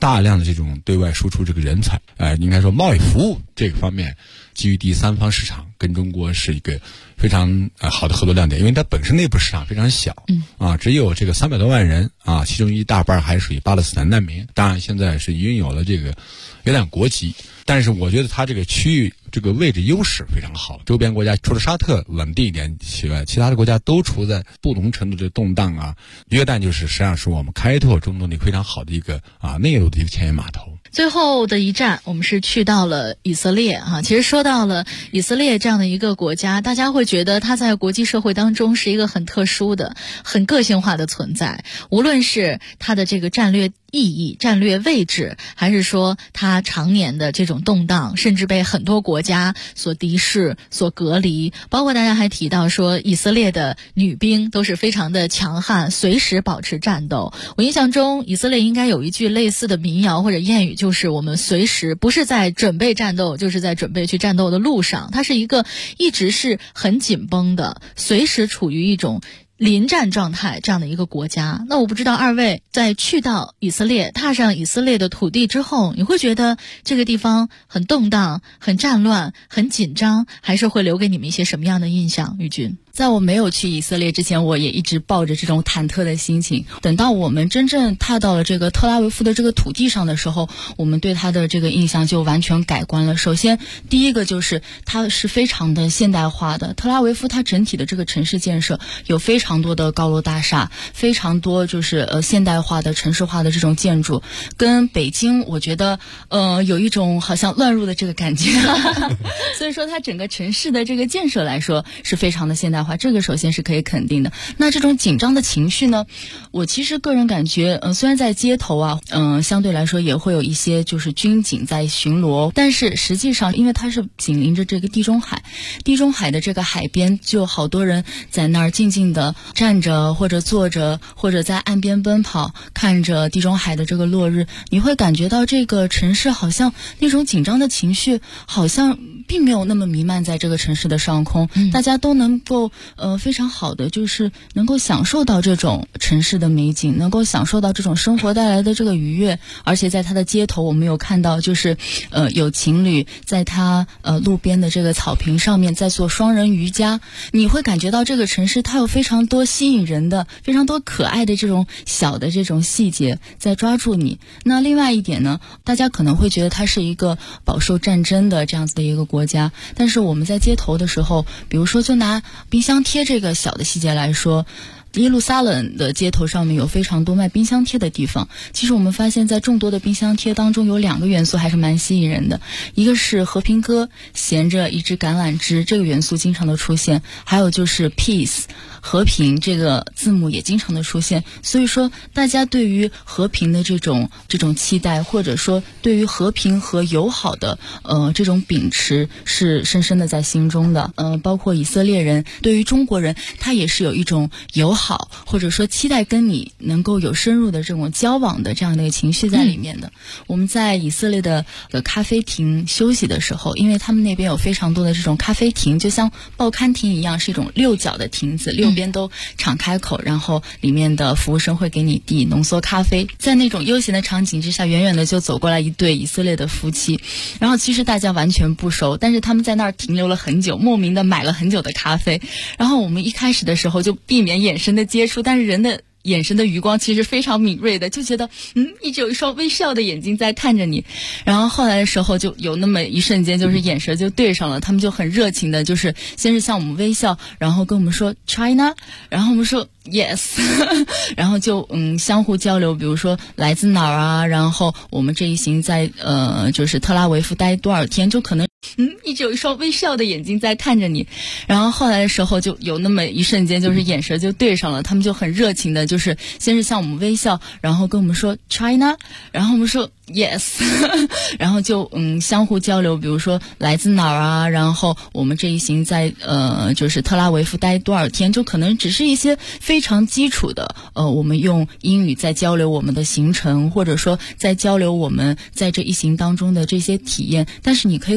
大量的这种对外输出这个人才，应该说贸易服务这个方面，基于第三方市场跟中国是一个非常好的合作亮点，因为它本身内部市场非常小，只有这个300多万人啊，其中一大半还属于巴勒斯坦难民，当然现在是拥有了这个约旦国籍，但是我觉得它这个区域这个位置优势非常好，周边国家除了沙特稳定一点以外，其他的国家都处在不同程度的动荡啊。约旦就是实际上是我们开拓中东的非常好的一个内陆的一个前沿码头。 最后的一站，我们是去到了以色列啊。其实说到了以色列这样的一个国家，大家会觉得它在国际社会当中是一个很特殊的、很个性化的存在。无论是它的这个战略意义、战略位置，还是说它常年的这种动荡，甚至被很多国家所敌视、所隔离。包括大家还提到说，以色列的女兵都是非常的强悍，随时保持战斗。我印象中，以色列应该有一句类似的民谣或者谚语，就是我们随时不是在准备战斗，就是在准备去战斗的路上。它是一个一直是很紧绷的，随时处于一种临战状态这样的一个国家。那我不知道二位在去到以色列、踏上以色列的土地之后，你会觉得这个地方很动荡、很战乱、很紧张，还是会留给你们一些什么样的印象？玉君。 在我没有去以色列之前，我也一直抱着这种忐忑的心情。等到我们真正踏到了这个特拉维夫的这个土地上的时候，我们对它的这个印象就完全改观了。首先，第一个就是它是非常的现代化的。特拉维夫它整体的这个城市建设有非常多的高楼大厦，非常多就是现代化的城市化的这种建筑，跟北京我觉得有一种好像乱入的这个感觉。所以说它整个城市的这个建设来说是非常的现代化。这个首先是可以肯定的。那这种紧张的情绪呢，我其实个人感觉虽然在街头啊相对来说也会有一些就是军警在巡逻，但是实际上因为它是紧邻着这个地中海的这个海边，就好多人在那儿静静的站着或者坐着，或者在岸边奔跑，看着地中海的这个落日，你会感觉到这个城市好像那种紧张的情绪好像并没有那么弥漫在这个城市的上空，大家都能够非常好的就是能够享受到这种城市的美景，能够享受到这种生活带来的这个愉悦。而且在它的街头，我们有看到就是有情侣在它路边的这个草坪上面在做双人瑜伽，你会感觉到这个城市它有非常多吸引人的、非常多可爱的这种小的这种细节在抓住你。那另外一点呢，大家可能会觉得它是一个饱受战争的这样子的一个国家，但是我们在街头的时候，比如说就拿冰箱贴这个小的细节来说，耶路撒冷的街头上面有非常多卖冰箱贴的地方。其实我们发现在众多的冰箱贴当中有2个元素还是蛮吸引人的，一个是和平鸽衔着一只橄榄枝，这个元素经常的出现，还有就是 peace 和平这个字母也经常的出现。所以说大家对于和平的这种期待，或者说对于和平和友好的这种秉持是深深的在心中的。包括以色列人对于中国人，他也是有一种友好，或者说期待跟你能够有深入的这种交往的这样的一个情绪在里面的。我们在以色列的咖啡厅休息的时候，因为他们那边有非常多的这种咖啡亭，就像报刊亭一样，是一种6角的亭子，6边都敞开口，然后里面的服务生会给你递浓缩咖啡。在那种悠闲的场景之下，远远的就走过来一对以色列的夫妻，然后其实大家完全不熟，但是他们在那儿停留了很久，莫名的买了很久的咖啡。然后我们一开始的时候就避免眼神的接触，但是人的眼神的余光其实非常敏锐的，就觉得一直有一双微笑的眼睛在看着你。然后后来的时候就有那么一瞬间，就是眼神就对上了，他们就很热情的，就是先是向我们微笑，然后跟我们说 China， 然后我们说 Yes 然后就相互交流，比如说来自哪儿啊，然后我们这一行在就是特拉维夫待多少天，就可能一直有一双微笑的眼睛在看着你。然后后来的时候就有那么一瞬间，就是眼神就对上了，他们就很热情的，就是先是向我们微笑，然后跟我们说 China， 然后我们说 Yes 然后就相互交流，比如说来自哪儿啊，然后我们这一行在就是特拉维夫待多少天，就可能只是一些非常基础的我们用英语在交流我们的行程，或者说在交流我们在这一行当中的这些体验。但是你可以感受到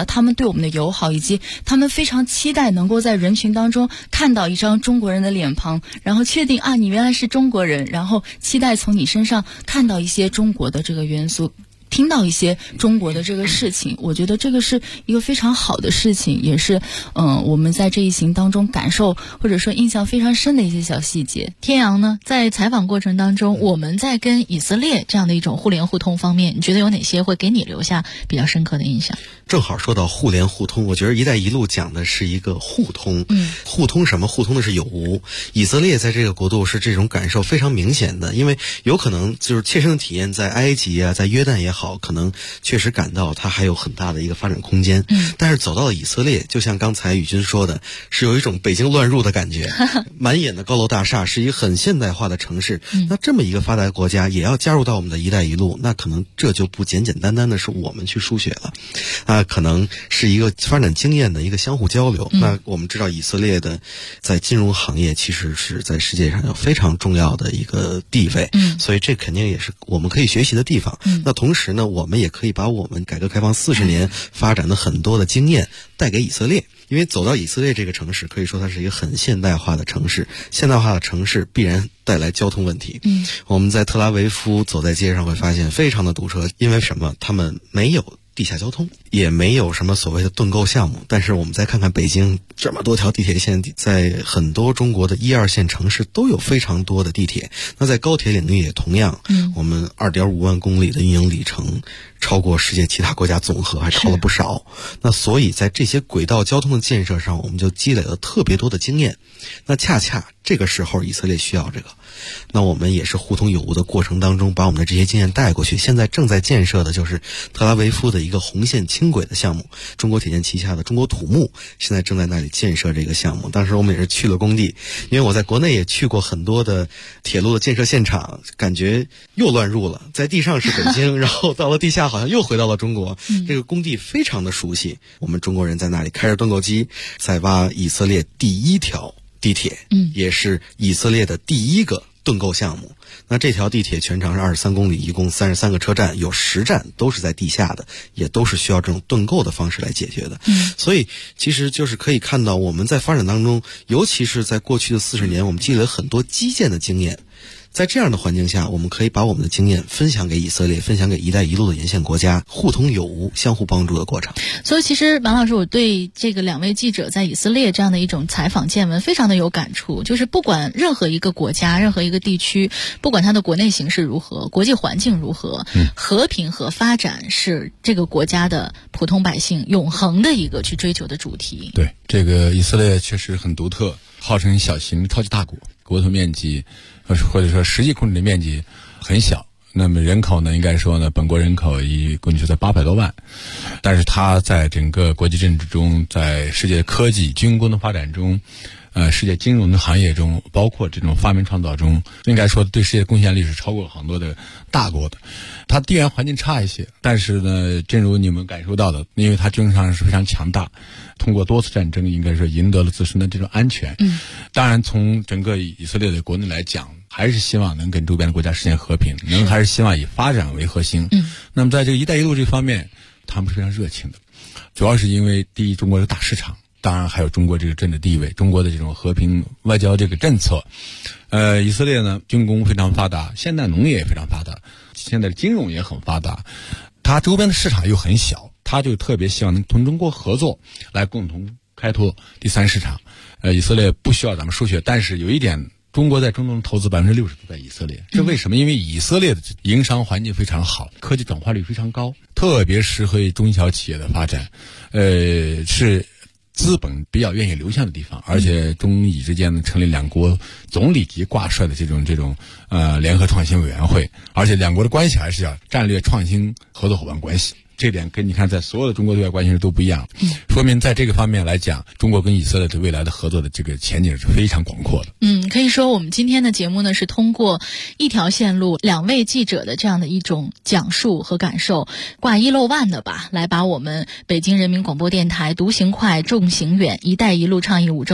他们对我们的友好，以及他们非常期待能够在人群当中看到一张中国人的脸庞，然后确定你原来是中国人，然后期待从你身上看到一些中国的这个元素，听到一些中国的这个事情。我觉得这个是一个非常好的事情，也是我们在这一行当中感受或者说印象非常深的一些小细节。 天阳呢，在采访过程当中，我们在跟以色列这样的一种互联互通方面，你觉得有哪些会给你留下比较深刻的印象？ 正好说到互联互通，我觉得一带一路讲的是一个互通。互通什么？互通的是有无。以色列在这个国度是这种感受非常明显的，因为有可能就是切身的体验，在埃及啊，在约旦也好，可能确实感到它还有很大的一个发展空间。但是走到了以色列，就像刚才宇军说的，是有一种北京乱入的感觉，满眼的高楼大厦，是一个很现代化的城市。那这么一个发达国家也要加入到我们的一带一路，那可能这就不简简单单的是我们去输血了，可能是一个发展经验的一个相互交流。那我们知道以色列的在金融行业其实是在世界上有非常重要的一个地位，所以这肯定也是我们可以学习的地方。那同时呢，我们也可以把我们改革开放40年发展的很多的经验带给以色列。因为走到以色列这个城市，可以说它是一个很现代化的城市，现代化的城市必然带来交通问题。我们在特拉维夫走在街上会发现非常的堵车，因为什么？他们没有地下交通，也没有什么所谓的盾构项目。但是我们再看看北京这么多条地铁线，在很多中国的1、2线城市都有非常多的地铁。那在高铁领域也同样，我们2.5万公里的运营里程超过世界其他国家总和，还超了不少。那所以在这些轨道交通的建设上，我们就积累了特别多的经验。那恰恰这个时候以色列需要这个，那我们也是互通有无的过程当中把我们的这些经验带过去。现在正在建设的就是特拉维夫的一个红线轻轨的项目，中国铁建旗下的中国土木现在正在那里建设这个项目。当时我们也是去了工地，因为我在国内也去过很多的铁路的建设现场，感觉又乱入了，在地上是北京然后到了地下好像又回到了中国。这个工地非常的熟悉，我们中国人在那里开着盾构机在挖以色列第1条地铁，也是以色列的第1个盾构项目。那这条地铁全长是23公里，一共33个车站，有10站都是在地下的，也都是需要这种盾构的方式来解决的。所以其实就是可以看到我们在发展当中，尤其是在过去的40年，我们积累了很多基建的经验。在这样的环境下，我们可以把我们的经验分享给以色列，分享给一带一路的沿线国家，互通有无，相互帮助的过程。 所以其实马老师，我对这个2位记者在以色列这样的一种采访见闻非常的有感触。就是不管任何一个国家，任何一个地区，不管它的国内形势如何，国际环境如何，和平和发展是这个国家的普通百姓永恒的一个去追求的主题。 对，这个以色列确实很独特，号称小型超级大国，国土面积或者说实际控制的面积很小，那么人口呢，应该说呢，本国人口一共就在800多万，但是它在整个国际政治中，在世界科技军工的发展中，世界金融的行业中，包括这种发明创造中，应该说对世界贡献力是超过很多的大国的。它地缘环境差一些，但是呢，正如你们感受到的，因为它军事上是非常强大，通过多次战争应该说赢得了自身的这种安全。当然从整个以色列的国内来讲，还是希望能跟周边的国家实现和平，还是希望以发展为核心。那么在这个一带一路这方面，他们是非常热情的，主要是因为第一，中国是大市场，当然还有中国这个政治地位，中国的这种和平外交这个政策。以色列呢，军工非常发达，现代农业也非常发达，现在的金融也很发达，它周边的市场又很小，它就特别希望能同中国合作来共同开拓第3市场。以色列不需要咱们输血，但是有一点，中国在中东的投资60%都在以色列，这为什么？因为以色列的营商环境非常好，科技转化率非常高，特别适合于中小企业的发展，是资本比较愿意流向的地方。而且中以之间呢，成立2国总理级挂帅的这种联合创新委员会，而且2国的关系还是要战略创新合作伙伴关系。这点跟你看在所有的中国对外关系都不一样，说明在这个方面来讲，中国跟以色列的未来的合作的这个前景是非常广阔的。 可以说我们今天的节目呢，是通过一条线路2位记者的这样的一种讲述和感受，挂一漏万的吧，来把我们北京人民广播电台独行快重行远一带一路倡议5周年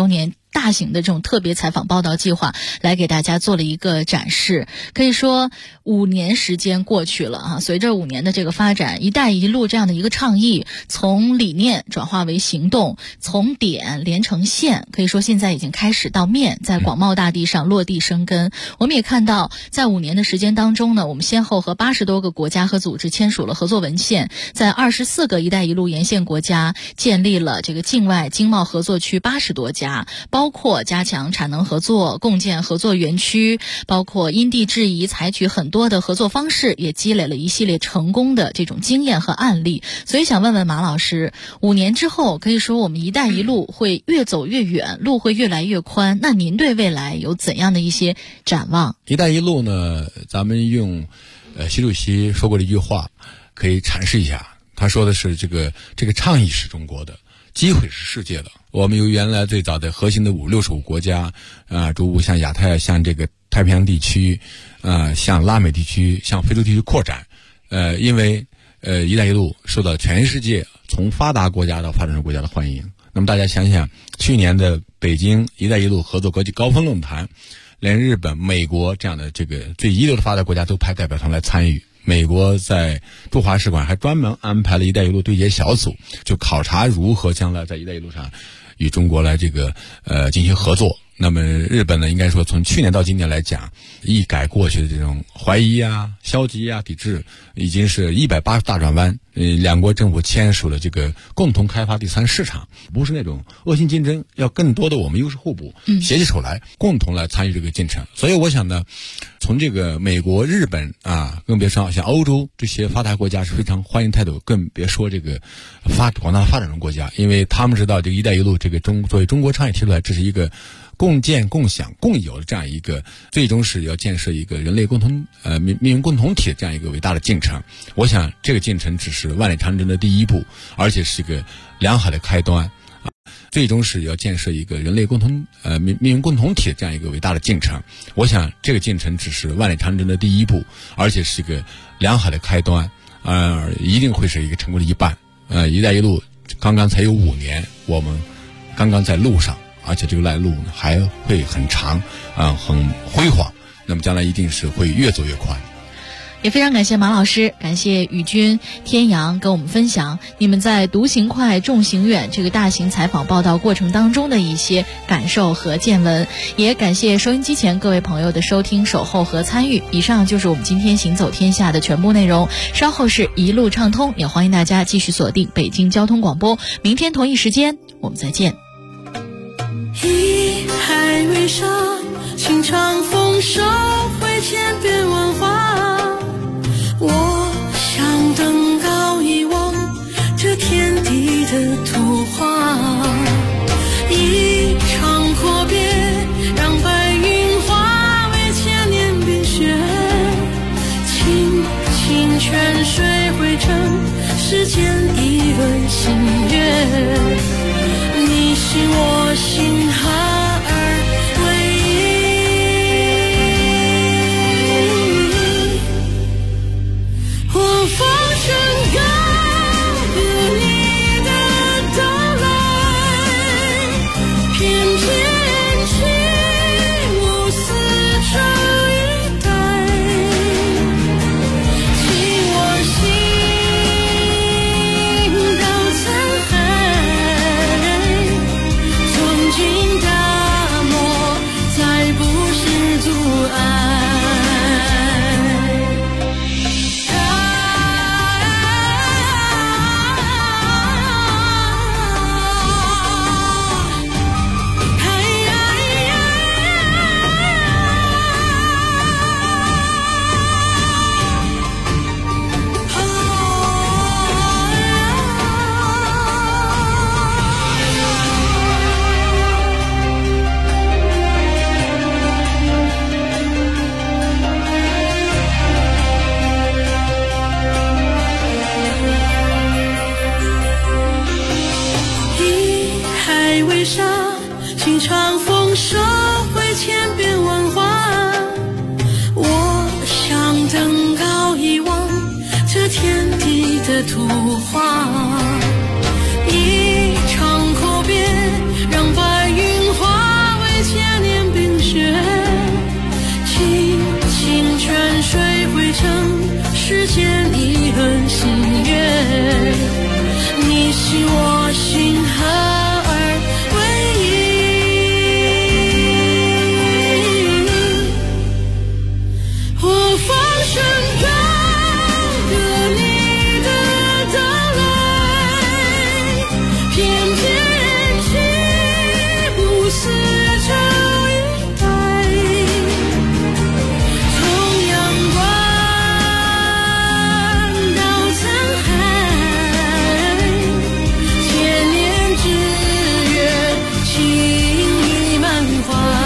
大型的这种特别采访报道计划来给大家做了一个展示。可以说5年时间过去了啊，随着5年的这个发展，一带一路这样的一个倡议从理念转化为行动，从点连成线，可以说现在已经开始到面，在广袤大地上落地生根。我们也看到在5年的时间当中呢，我们先后和80多个国家和组织签署了合作文献，在24个一带一路沿线国家建立了这个境外经贸合作区80多家，包括加强产能合作，共建合作园区，包括因地制宜采取很多的合作方式，也积累了一系列成功的这种经验和案例。所以想问问马老师，5年之后可以说我们一带一路会越走越远，路会越来越宽，那您对未来有怎样的一些展望？ 一带一路呢，咱们用习主席说过的一句话可以阐释一下，他说的是这个倡议是中国的，机会是世界的。我们由原来最早的核心的65国家逐步向亚太，向这个太平洋地区向拉美地区，向非洲地区扩展。因为一带一路受到全世界从发达国家到发展中国家的欢迎。那么大家想想，去年的北京一带一路合作国际高峰论坛，连日本、美国这样的这个最一流的发达国家都派代表团来参与。美国在驻华使馆还专门安排了一带一路对接小组，就考察如何将来在一带一路上与中国来这个进行合作。那么日本呢，应该说从去年到今年来讲，一改过去的这种怀疑消极抵制，已经是180大转弯。两国政府签署了这个共同开发第三市场，不是那种恶性竞争，要更多的我们优势互补，携起手来，共同来参与这个进程。所以我想呢，从这个美国、日本更别说像欧洲这些发达国家是非常欢迎态度，更别说这个广大的发展中国家，因为他们知道这个一带一路这个作为中国倡议提出来，这是一个共建、共享、共有的这样一个，最终是要建设一个人类共同命运共同体的这样一个伟大的进程。我想这个进程只是万里长征的第一步，而且是一个良好的开端。最终是要建设一个人类共同命运共同体的这样一个伟大的进程。我想这个进程只是万里长征的第一步，而且是一个良好的开端，一定会是一个成功的一半。一带一路刚刚才有5年，我们刚刚在路上，而且这个路呢还会很长，很辉煌。那么将来一定是会越走越宽。 也非常感谢马老师，感谢宇军、天阳跟我们分享你们在独行快重行远这个大型采访报道过程当中的一些感受和见闻，也感谢收音机前各位朋友的收听、守候和参与。以上就是我们今天行走天下的全部内容，稍后是一路畅通，也欢迎大家继续锁定北京交通广播，明天同一时间我们再见。 一海为沙，情长风收回千变万化，我想登高一望这天地的图画，一场阔别让白云化为千年冰雪，清清泉水汇成世间一轮新月，你是我心孩儿唯一，我放声高歌你的到来，偏见起舞丝绸一带，倾我心到沧海，从今大漠再不是阻碍。一海为沙，情长风收回千变万化，我想登高一望这天地的图画，一场阔别让白云化很喜悦，你是我心合而为一。我放声高歌你的到来，偏偏岂不是这一代，从阳关到沧海，千年之约，情意满怀。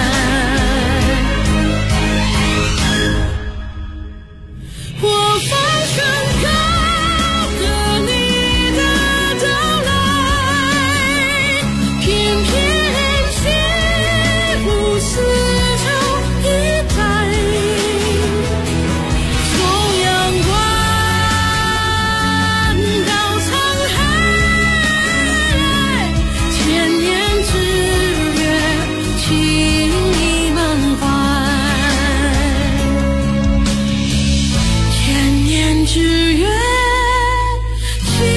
我放声高歌你的到来，偏偏岂不是这一代，从阳关到沧海，千年之约，情意满怀，千年之约，情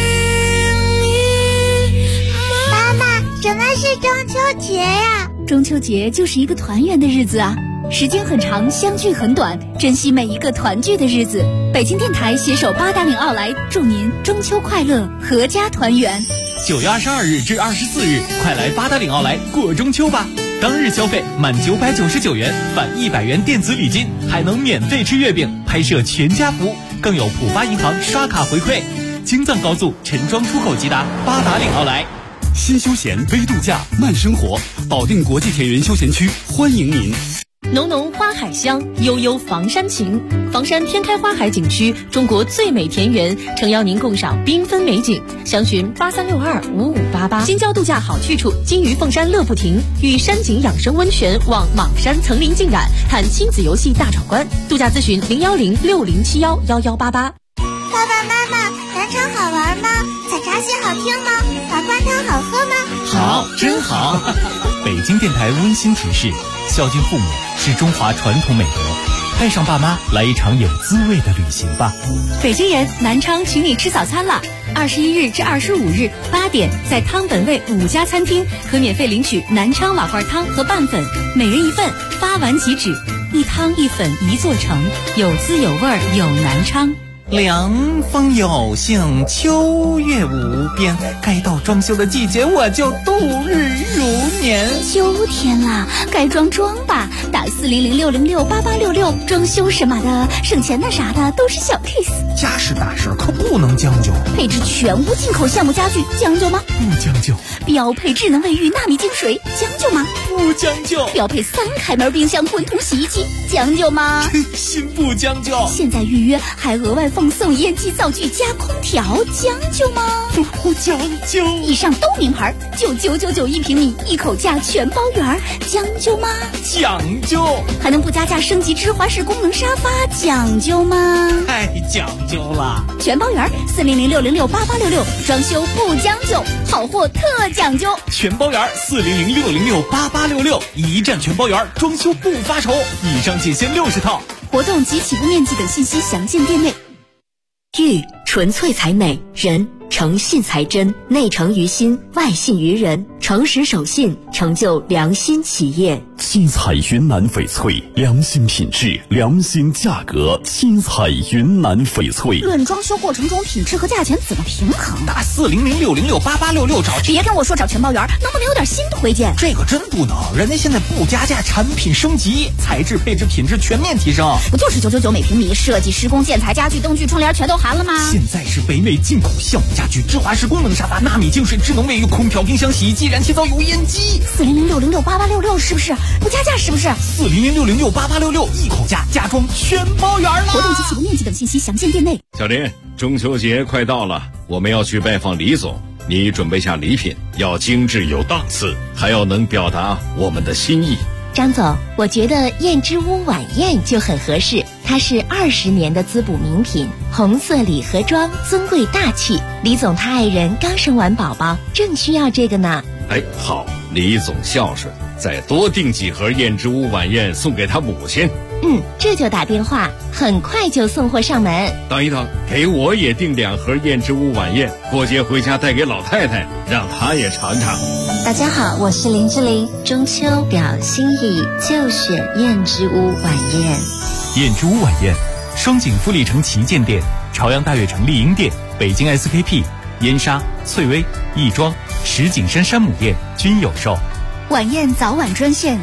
意妈妈，什么是中秋节呀？中秋节就是一个团圆的日子啊，时间很长，相聚很短，珍惜每一个团聚的日子。北京电台携手八达岭奥莱，祝您中秋快乐，阖家团圆。 9月22日至24日，快来八达岭奥莱过中秋吧！当日消费满999元返100元电子礼金，还能免费吃月饼，拍摄全家福，更有浦发银行刷卡回馈。京藏高速陈庄出口即达八达岭奥莱。 新休闲微度假慢生活，保定国际田园休闲区欢迎您。 浓浓花海香，悠悠房山情。房山天开花海景区，中国最美田园，诚邀您共赏缤纷美景。详询83625588。新郊度假好去处，金鱼凤山乐富亭，与山景养生温泉望莽山层林尽染，看亲子游戏大闯关。度假咨询01060711188。 爸爸妈妈，南昌好玩吗？采茶戏好听吗？麻花汤好喝吗？ 好，真好。北京电台温馨提示：孝敬父母是中华传统美德，带上爸妈来一场有滋味的旅行吧。 北京人，南昌请你吃早餐了。21日至25日8点，在汤本味5家餐厅可免费领取南昌瓦罐汤和拌粉，每人1份，发完即止。一汤一粉一座城，有滋有味有南昌。 凉风有幸，秋月无边，该到装修的季节，我就度日如年。 秋天啦，该装吧，打40066688866，装修什么的，省钱的啥的都是小 case。 家事大事可不能将就， 配置全屋进口橡木家具，将就吗？ 不将就。 标配智能卫浴纳米净水，将就吗？ 不将就。 标配3开门冰箱混同洗衣机，将就吗？ 真心不将就。 现在预约还额外奉送烟机灶具加空调，将就吗？ 不将就。 以上都名牌，就999一平米，一口价全包圆，将就吗？ 讲究。 还能不加价升级芝华士功能沙发，讲究吗？ 太讲究了。 全包圆，40066688866，装修不将就，好货特讲究。 全包圆，40066688866，一站全包圆，装修不发愁。以上仅限60套。 活动及起步面积等信息详见店内。 玉纯粹才美，人诚信才真，内诚于心，外信于人，诚实守信，成就良心企业。 新彩云南翡翠，良心品质，良心价格。新彩云南翡翠。 论装修过程中品质和价钱怎么平衡？ 打40066688866找。 别跟我说找全包圆，能不能有点新的推荐？ 这个真不能，人家现在不加价，产品升级，材质、配置、品质全面提升。 不就是999每平米，设计、施工、建材、家具、灯具、窗帘全都含了吗？ 现在是北美进口橡木家具、芝华士功能沙发、纳米净水、智能卫浴、空调、冰箱、洗衣机、燃气灶、油烟机。 40066688866是不是？不加价是不是 ？40066688866，一口价，家装全包圆了。 活动及起步面积等信息详见店内。 小林，中秋节快到了，我们要去拜访李总，你准备下礼品，要精致有档次，还要能表达我们的心意。 张总，我觉得燕之屋晚宴就很合适，它是20年的滋补名品，红色礼盒装，尊贵大气。李总他爱人刚生完宝宝，正需要这个呢。 哎，好，李总孝顺，再多订几盒燕之屋晚宴送给他母亲。 这就打电话，很快就送货上门。 等一等，给我也订2盒燕之屋晚宴，过节回家带给老太太，让她也尝尝。 大家好，我是林志玲，中秋表心意就选燕之屋晚宴。 燕之屋晚宴，双井富力城旗舰店、朝阳大悦城丽婴店、北京 SKP、燕莎、翠微、亦庄、石景山山姆店均有售。 晚宴早晚专线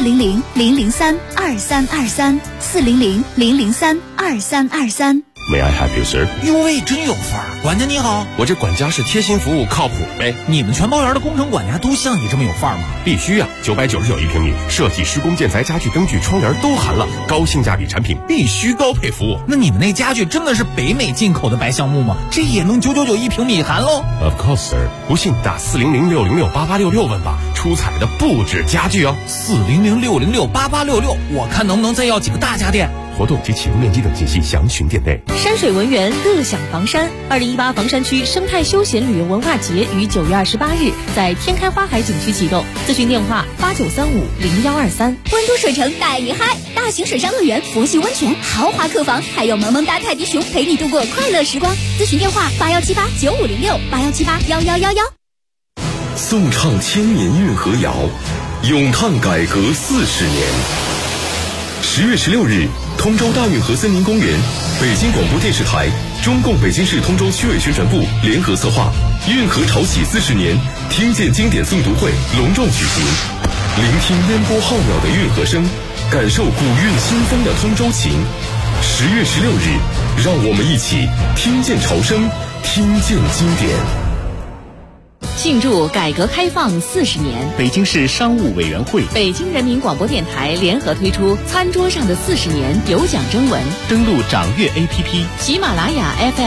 400-003-2323，400-003-2323。 May I help you, sir？ 哟喂，真有范儿！管家你好， 我这管家是贴心服务，靠谱呗。 你们全包园的工程管家都像你这么有范儿吗？ 必须啊！999一平米，设计、施工、建材、家具、灯具、窗帘都含了，高性价比产品，必须高配服务。 那你们那家具真的是北美进口的白橡木吗？这也能999一平米含喽 ？Of course, sir。不信打400-606-8866问吧，出彩的不止家具哦。 400-606-8866，我看能不能再要几个大家电。 活动及启用面积等信息详询店内。 山水文园乐享房山2018房山区生态休闲旅游文化节于9月28日在天开花海景区启动，咨询电话89350123。 温都水城带你嗨，大型水上乐园、佛系温泉、豪华客房，还有萌萌哒泰迪熊陪你度过快乐时光。咨询电话81789506，81781111。 颂唱千年运河谣，咏叹改革40年。10月16日，通州大运河森林公园，北京广播电视台、中共北京市通州区委宣传部联合策划运河潮起40年听见经典诵读会隆重举行，聆听烟波浩渺的运河声，感受古韵新风的通州情。10月16日，让我们一起听见潮声，听见经典。 庆祝改革开放40年， 北京市商务委员会、 北京人民广播电台联合推出餐桌上的40年有奖征文， 登录掌阅 APP、 喜马拉雅 FM。